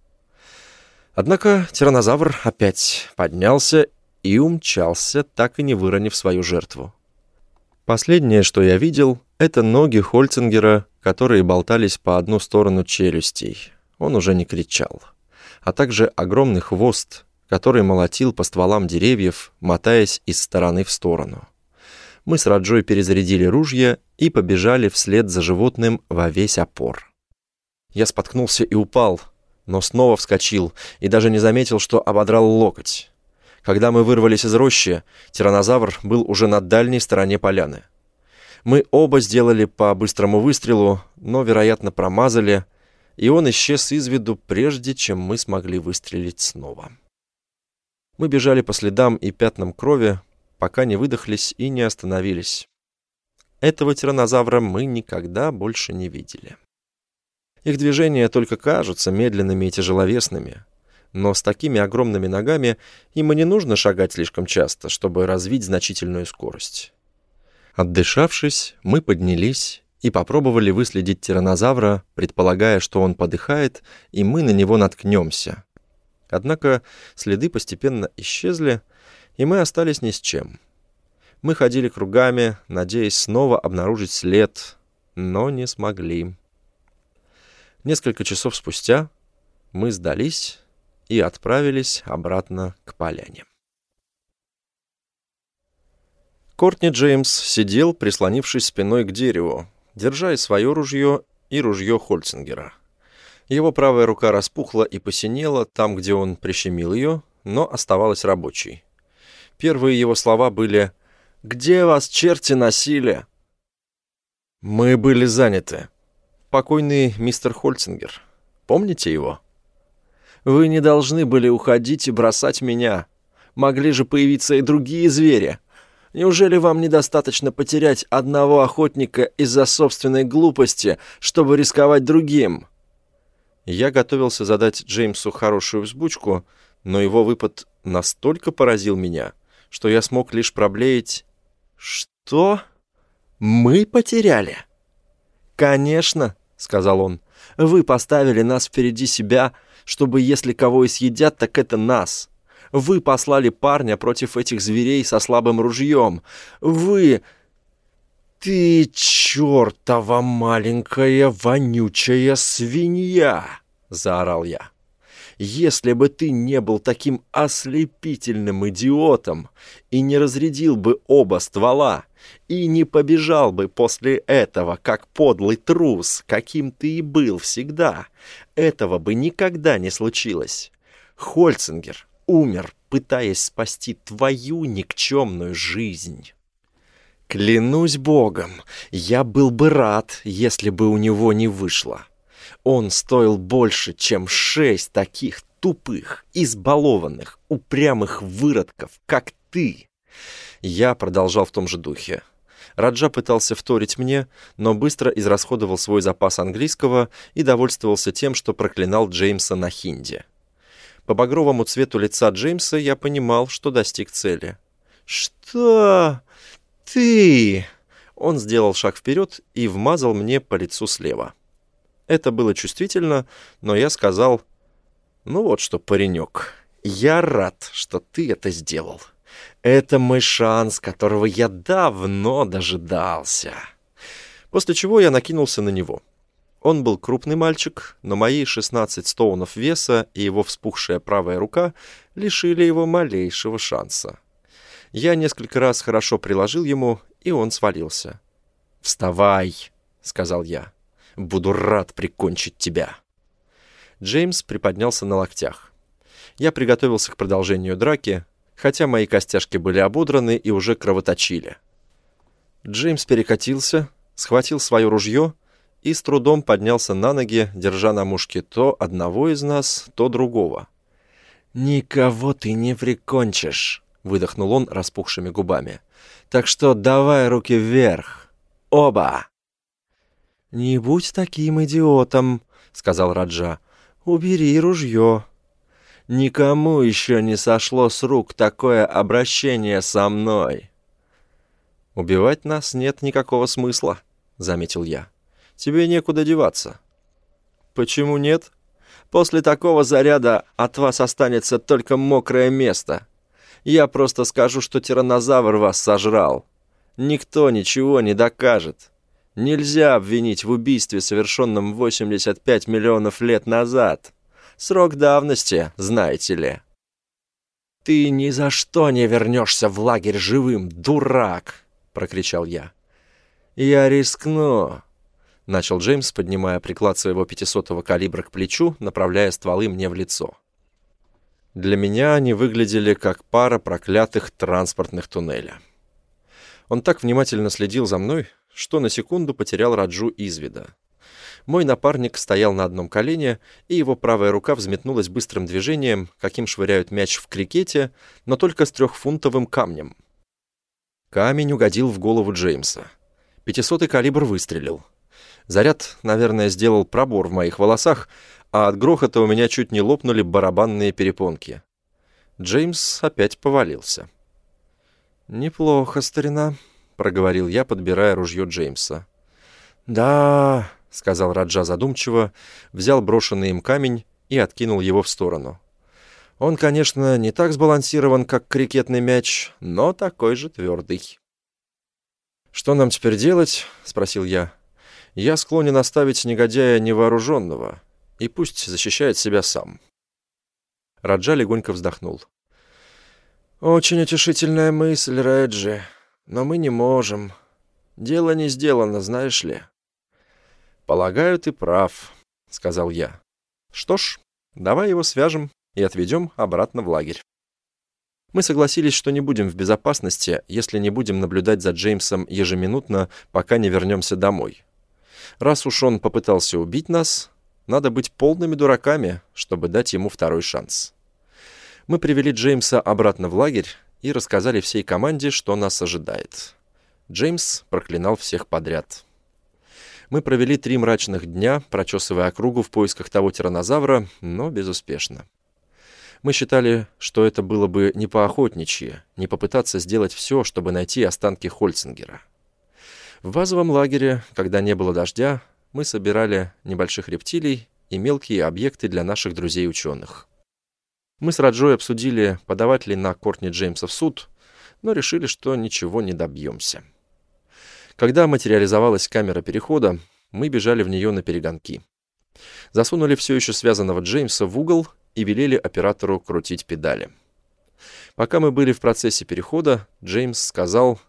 Однако тираннозавр опять поднялся и умчался, так и не выронив свою жертву. Последнее, что я видел, это ноги Хольцингера, которые болтались по одну сторону челюстей. Он уже не кричал. А также огромный хвост, который молотил по стволам деревьев, мотаясь из стороны в сторону. Мы с Раджой перезарядили ружья и побежали вслед за животным во весь опор. Я споткнулся и упал, но снова вскочил и даже не заметил, что ободрал локоть. Когда мы вырвались из рощи, тираннозавр был уже на дальней стороне поляны. Мы оба сделали по быстрому выстрелу, но, вероятно, промазали, и он исчез из виду, прежде чем мы смогли выстрелить снова. Мы бежали по следам и пятнам крови, пока не выдохлись и не остановились. Этого тираннозавра мы никогда больше не видели. Их движения только кажутся медленными и тяжеловесными, но с такими огромными ногами им и не нужно шагать слишком часто, чтобы развить значительную скорость. Отдышавшись, мы поднялись и попробовали выследить тираннозавра, предполагая, что он подыхает, и мы на него наткнемся. Однако следы постепенно исчезли, и мы остались ни с чем. Мы ходили кругами, надеясь снова обнаружить след, но не смогли. Несколько часов спустя мы сдались и отправились обратно к поляне. Кортни Джеймс сидел, прислонившись спиной к дереву, держа и свое ружье, и ружье Хольцингера. Его правая рука распухла и посинела там, где он прищемил ее, но оставалась рабочей. Первые его слова были «Где вас черти носили?» «Мы были заняты. Покойный мистер Хольцингер. Помните его?» «Вы не должны были уходить и бросать меня. Могли же появиться и другие звери. Неужели вам недостаточно потерять одного охотника из-за собственной глупости, чтобы рисковать другим?» Я готовился задать Джеймсу хорошую взбучку, но его выпад настолько поразил меня, что я смог лишь проблеять: «Что? Мы потеряли?» «Конечно», — сказал он, — «вы поставили нас впереди себя, чтобы, если кого и съедят, так это нас. Вы послали парня против этих зверей со слабым ружьем. Вы... Ты чертова маленькая вонючая свинья!» — заорал я. «Если бы ты не был таким ослепительным идиотом и не разрядил бы оба ствола, И не побежал бы после этого, как подлый трус, каким ты и был всегда. Этого бы никогда не случилось. Хольцингер умер, пытаясь спасти твою никчемную жизнь. Клянусь Богом, я был бы рад, если бы у него не вышло. Он стоил больше, чем 6 таких тупых, избалованных, упрямых выродков, как ты. Я продолжал в том же духе. Раджа пытался вторить мне, но быстро израсходовал свой запас английского и довольствовался тем, что проклинал Джеймса на хинди. По багровому цвету лица Джеймса я понимал, что достиг цели. «Что? Ты?» Он сделал шаг вперед и вмазал мне по лицу слева. Это было чувствительно, но я сказал: «Ну вот что, паренек, я рад, что ты это сделал. Это мой шанс, которого я давно дожидался». После чего я накинулся на него. Он был крупный мальчик, но мои 16 стоунов веса и его вспухшая правая рука лишили его малейшего шанса. Я несколько раз хорошо приложил ему, и он свалился. «Вставай», — сказал я. «Буду рад прикончить тебя». Джеймс приподнялся на локтях. Я приготовился к продолжению драки, хотя мои костяшки были ободраны и уже кровоточили. Джеймс перекатился, схватил свое ружье и с трудом поднялся на ноги, держа на мушке то одного из нас, то другого. «Никого ты не прикончишь», — выдохнул он распухшими губами. «Так что давай руки вверх. Оба!» «Не будь таким идиотом», — сказал Раджа. «Убери ружье». «Никому еще не сошло с рук такое обращение со мной». «Убивать нас нет никакого смысла», — заметил я. «Тебе некуда деваться». «Почему нет? После такого заряда от вас останется только мокрое место. Я просто скажу, что тираннозавр вас сожрал. Никто ничего не докажет. Нельзя обвинить в убийстве, совершенном 85 миллионов лет назад. Срок давности, знаете ли». «Ты ни за что не вернешься в лагерь живым, дурак!» — прокричал я. «Я рискну», — начал Джеймс, поднимая приклад своего 500-го калибра к плечу, направляя стволы мне в лицо. Для меня они выглядели как пара проклятых транспортных туннеля. Он так внимательно следил за мной, что на секунду потерял Раджу из вида. Мой напарник стоял на одном колене, и его правая рука взметнулась быстрым движением, каким швыряют мяч в крикете, но только с 3-фунтовым камнем. Камень угодил в голову Джеймса. 500-й калибр выстрелил. Заряд, наверное, сделал пробор в моих волосах, а от грохота у меня чуть не лопнули барабанные перепонки. Джеймс опять повалился. «Неплохо, старина», — проговорил я, подбирая ружье Джеймса. «Да», — сказал Раджа задумчиво, взял брошенный им камень и откинул его в сторону. «Он, конечно, не так сбалансирован, как крикетный мяч, но такой же твердый». «Что нам теперь делать?» — спросил я. «Я склонен оставить негодяя невооруженного, и пусть защищает себя сам». Раджа легонько вздохнул. «Очень утешительная мысль, Реджи, но мы не можем. Дело не сделано, знаешь ли». «Полагаю, ты прав», — сказал я. «Что ж, давай его свяжем и отведем обратно в лагерь». Мы согласились, что не будем в безопасности, если не будем наблюдать за Джеймсом ежеминутно, пока не вернемся домой. Раз уж он попытался убить нас, надо быть полными дураками, чтобы дать ему второй шанс. Мы привели Джеймса обратно в лагерь и рассказали всей команде, что нас ожидает. Джеймс проклинал всех подряд. Мы провели 3 мрачных дня, прочесывая округу в поисках того тираннозавра, но безуспешно. Мы считали, что это было бы не поохотничье, не попытаться сделать все, чтобы найти останки Хольцингера. В базовом лагере, когда не было дождя, мы собирали небольших рептилий и мелкие объекты для наших друзей-ученых. Мы с Раджой обсудили, подавать ли на Кортни Джеймса в суд, но решили, что ничего не добьемся. Когда материализовалась камера перехода, мы бежали в нее наперегонки. Засунули все еще связанного Джеймса в угол и велели оператору крутить педали. Пока мы были в процессе перехода, Джеймс сказал: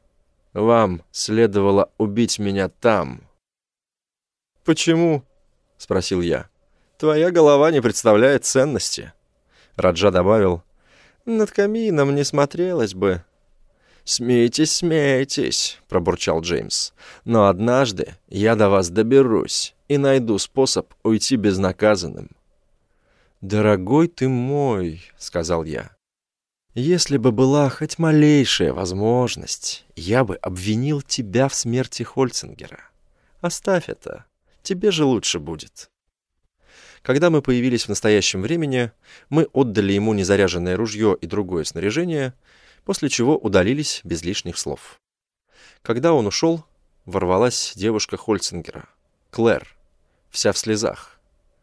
Вам следовало убить меня там». «Почему?» — спросил я. «Твоя голова не представляет ценности». Раджа добавил: «Над камином не смотрелось бы». «Смейтесь, смейтесь», — пробурчал Джеймс. «Но однажды я до вас доберусь и найду способ уйти безнаказанным». «Дорогой ты мой», — сказал я, — «если бы была хоть малейшая возможность, я бы обвинил тебя в смерти Хольцингера. Оставь это, тебе же лучше будет». Когда мы появились в настоящем времени, мы отдали ему незаряженное ружье и другое снаряжение, после чего удалились без лишних слов. Когда он ушел, ворвалась девушка Хольцингера, Клэр, вся в слезах.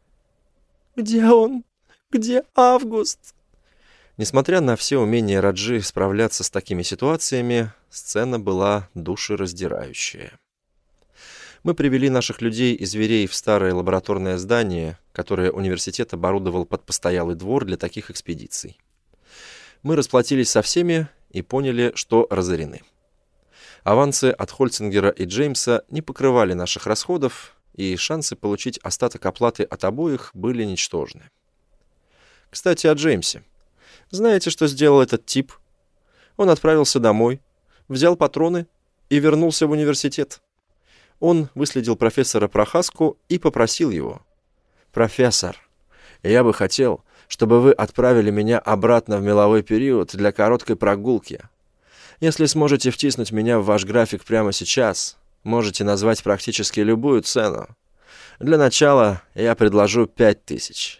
«Где он? Где Август?» Несмотря на все умения Раджи справляться с такими ситуациями, сцена была душераздирающая. Мы привели наших людей и зверей в старое лабораторное здание, которое университет оборудовал под постоялый двор для таких экспедиций. Мы расплатились со всеми и поняли, что разорены. Авансы от Хольцингера и Джеймса не покрывали наших расходов, и шансы получить остаток оплаты от обоих были ничтожны. Кстати, о Джеймсе. Знаете, что сделал этот тип? Он отправился домой, взял патроны и вернулся в университет. Он выследил профессора Прохаску и попросил его: «Профессор, я бы хотел, чтобы вы отправили меня обратно в меловой период для короткой прогулки. Если сможете втиснуть меня в ваш график прямо сейчас, можете назвать практически любую цену. Для начала я предложу 5000.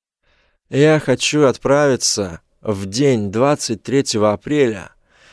Я хочу отправиться в день 23 апреля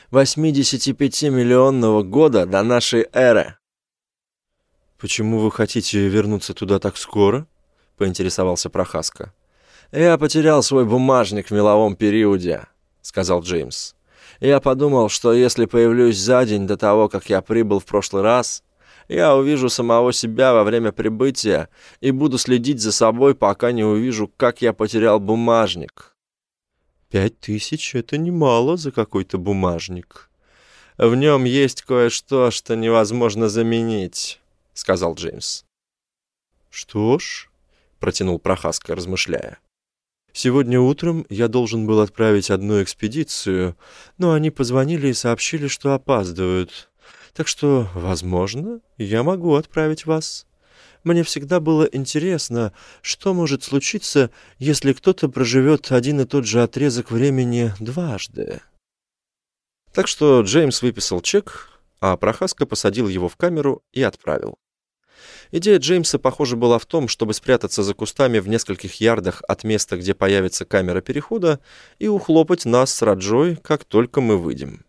85-миллионного года до нашей эры». «Почему вы хотите вернуться туда так скоро?» — поинтересовался Прохаска. «Я потерял свой бумажник в меловом периоде», — сказал Джеймс. «Я подумал, что если появлюсь за день до того, как я прибыл в прошлый раз, я увижу самого себя во время прибытия и буду следить за собой, пока не увижу, как я потерял бумажник». 5000 — это немало за какой-то бумажник. В нем есть кое-что, что невозможно заменить», — сказал Джеймс. «Что ж», — протянул Прохаска, размышляя, — «сегодня утром я должен был отправить одну экспедицию, но они позвонили и сообщили, что опаздывают. Так что, возможно, я могу отправить вас. Мне всегда было интересно, что может случиться, если кто-то проживет один и тот же отрезок времени дважды». Так что Джеймс выписал чек, а Прохаска посадил его в камеру и отправил. Идея Джеймса, похоже, была в том, чтобы спрятаться за кустами в нескольких ярдах от места, где появится камера перехода, и ухлопать нас с Раджой, как только мы выйдем.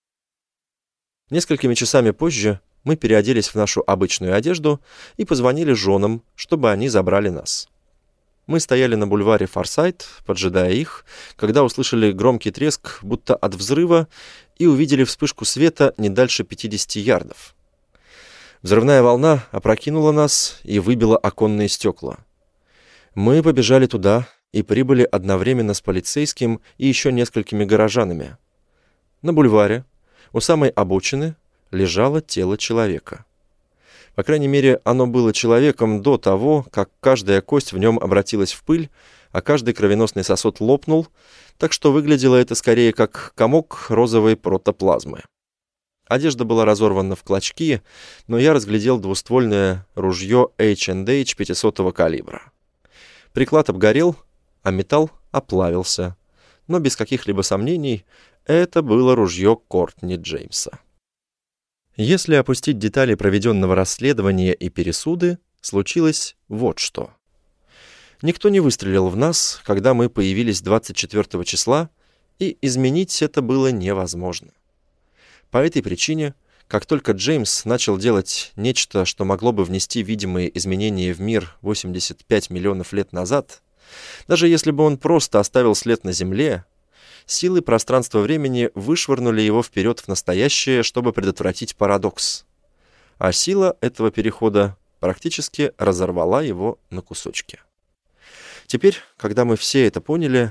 Несколькими часами позже мы переоделись в нашу обычную одежду и позвонили женам, чтобы они забрали нас. Мы стояли на бульваре Форсайт, поджидая их, когда услышали громкий треск, будто от взрыва, и увидели вспышку света не дальше 50 ярдов. Взрывная волна опрокинула нас и выбила оконные стекла. Мы побежали туда и прибыли одновременно с полицейским и еще несколькими горожанами. На бульваре, у самой обочины, лежало тело человека. По крайней мере, оно было человеком до того, как каждая кость в нем обратилась в пыль, а каждый кровеносный сосуд лопнул, так что выглядело это скорее как комок розовой протоплазмы. Одежда была разорвана в клочки, но я разглядел двуствольное ружье H&H 500-го калибра. Приклад обгорел, а металл оплавился, но без каких-либо сомнений это было ружье Кортни Джеймса. Если опустить детали проведенного расследования и пересуды, случилось вот что. Никто не выстрелил в нас, когда мы появились 24 числа, и изменить это было невозможно. По этой причине, как только Джеймс начал делать нечто, что могло бы внести видимые изменения в мир 85 миллионов лет назад, даже если бы он просто оставил след на Земле, силы пространства-времени вышвырнули его вперед в настоящее, чтобы предотвратить парадокс. А сила этого перехода практически разорвала его на кусочки. Теперь, когда мы все это поняли,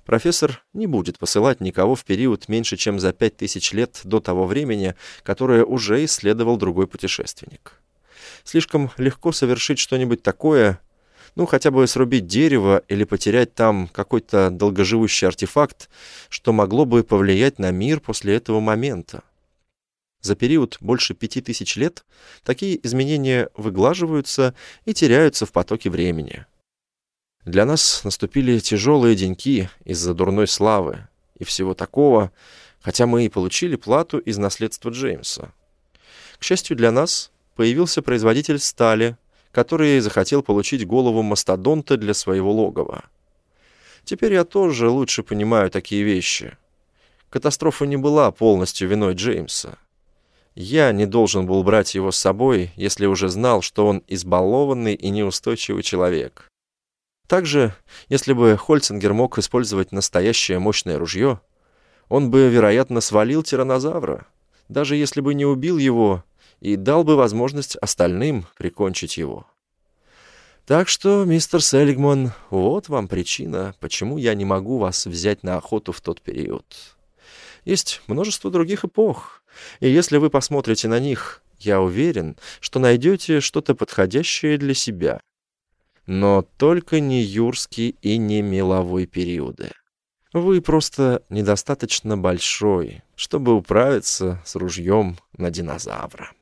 Профессор не будет посылать никого в период меньше, чем за 5000 лет до того времени, которое уже исследовал другой путешественник. Слишком легко совершить что-нибудь такое, хотя бы срубить дерево или потерять там какой-то долгоживущий артефакт, что могло бы повлиять на мир после этого момента. За период больше 5000 лет такие изменения выглаживаются и теряются в потоке времени. Для нас наступили тяжелые деньки из-за дурной славы и всего такого, хотя мы и получили плату из наследства Джеймса. К счастью для нас, появился производитель стали, который захотел получить голову мастодонта для своего логова. Теперь я тоже лучше понимаю такие вещи. Катастрофа не была полностью виной Джеймса. Я не должен был брать его с собой, если уже знал, что он избалованный и неустойчивый человек. Также, если бы Хольцингер мог использовать настоящее мощное ружье, он бы, вероятно, свалил тираннозавра, даже если бы не убил его, и дал бы возможность остальным прикончить его. Так что, мистер Селигман, вот вам причина, почему я не могу вас взять на охоту в тот период. Есть множество других эпох, и если вы посмотрите на них, я уверен, что найдете что-то подходящее для себя. Но только не юрский и не меловой периоды. Вы просто недостаточно большой, чтобы управиться с ружьем на динозавра.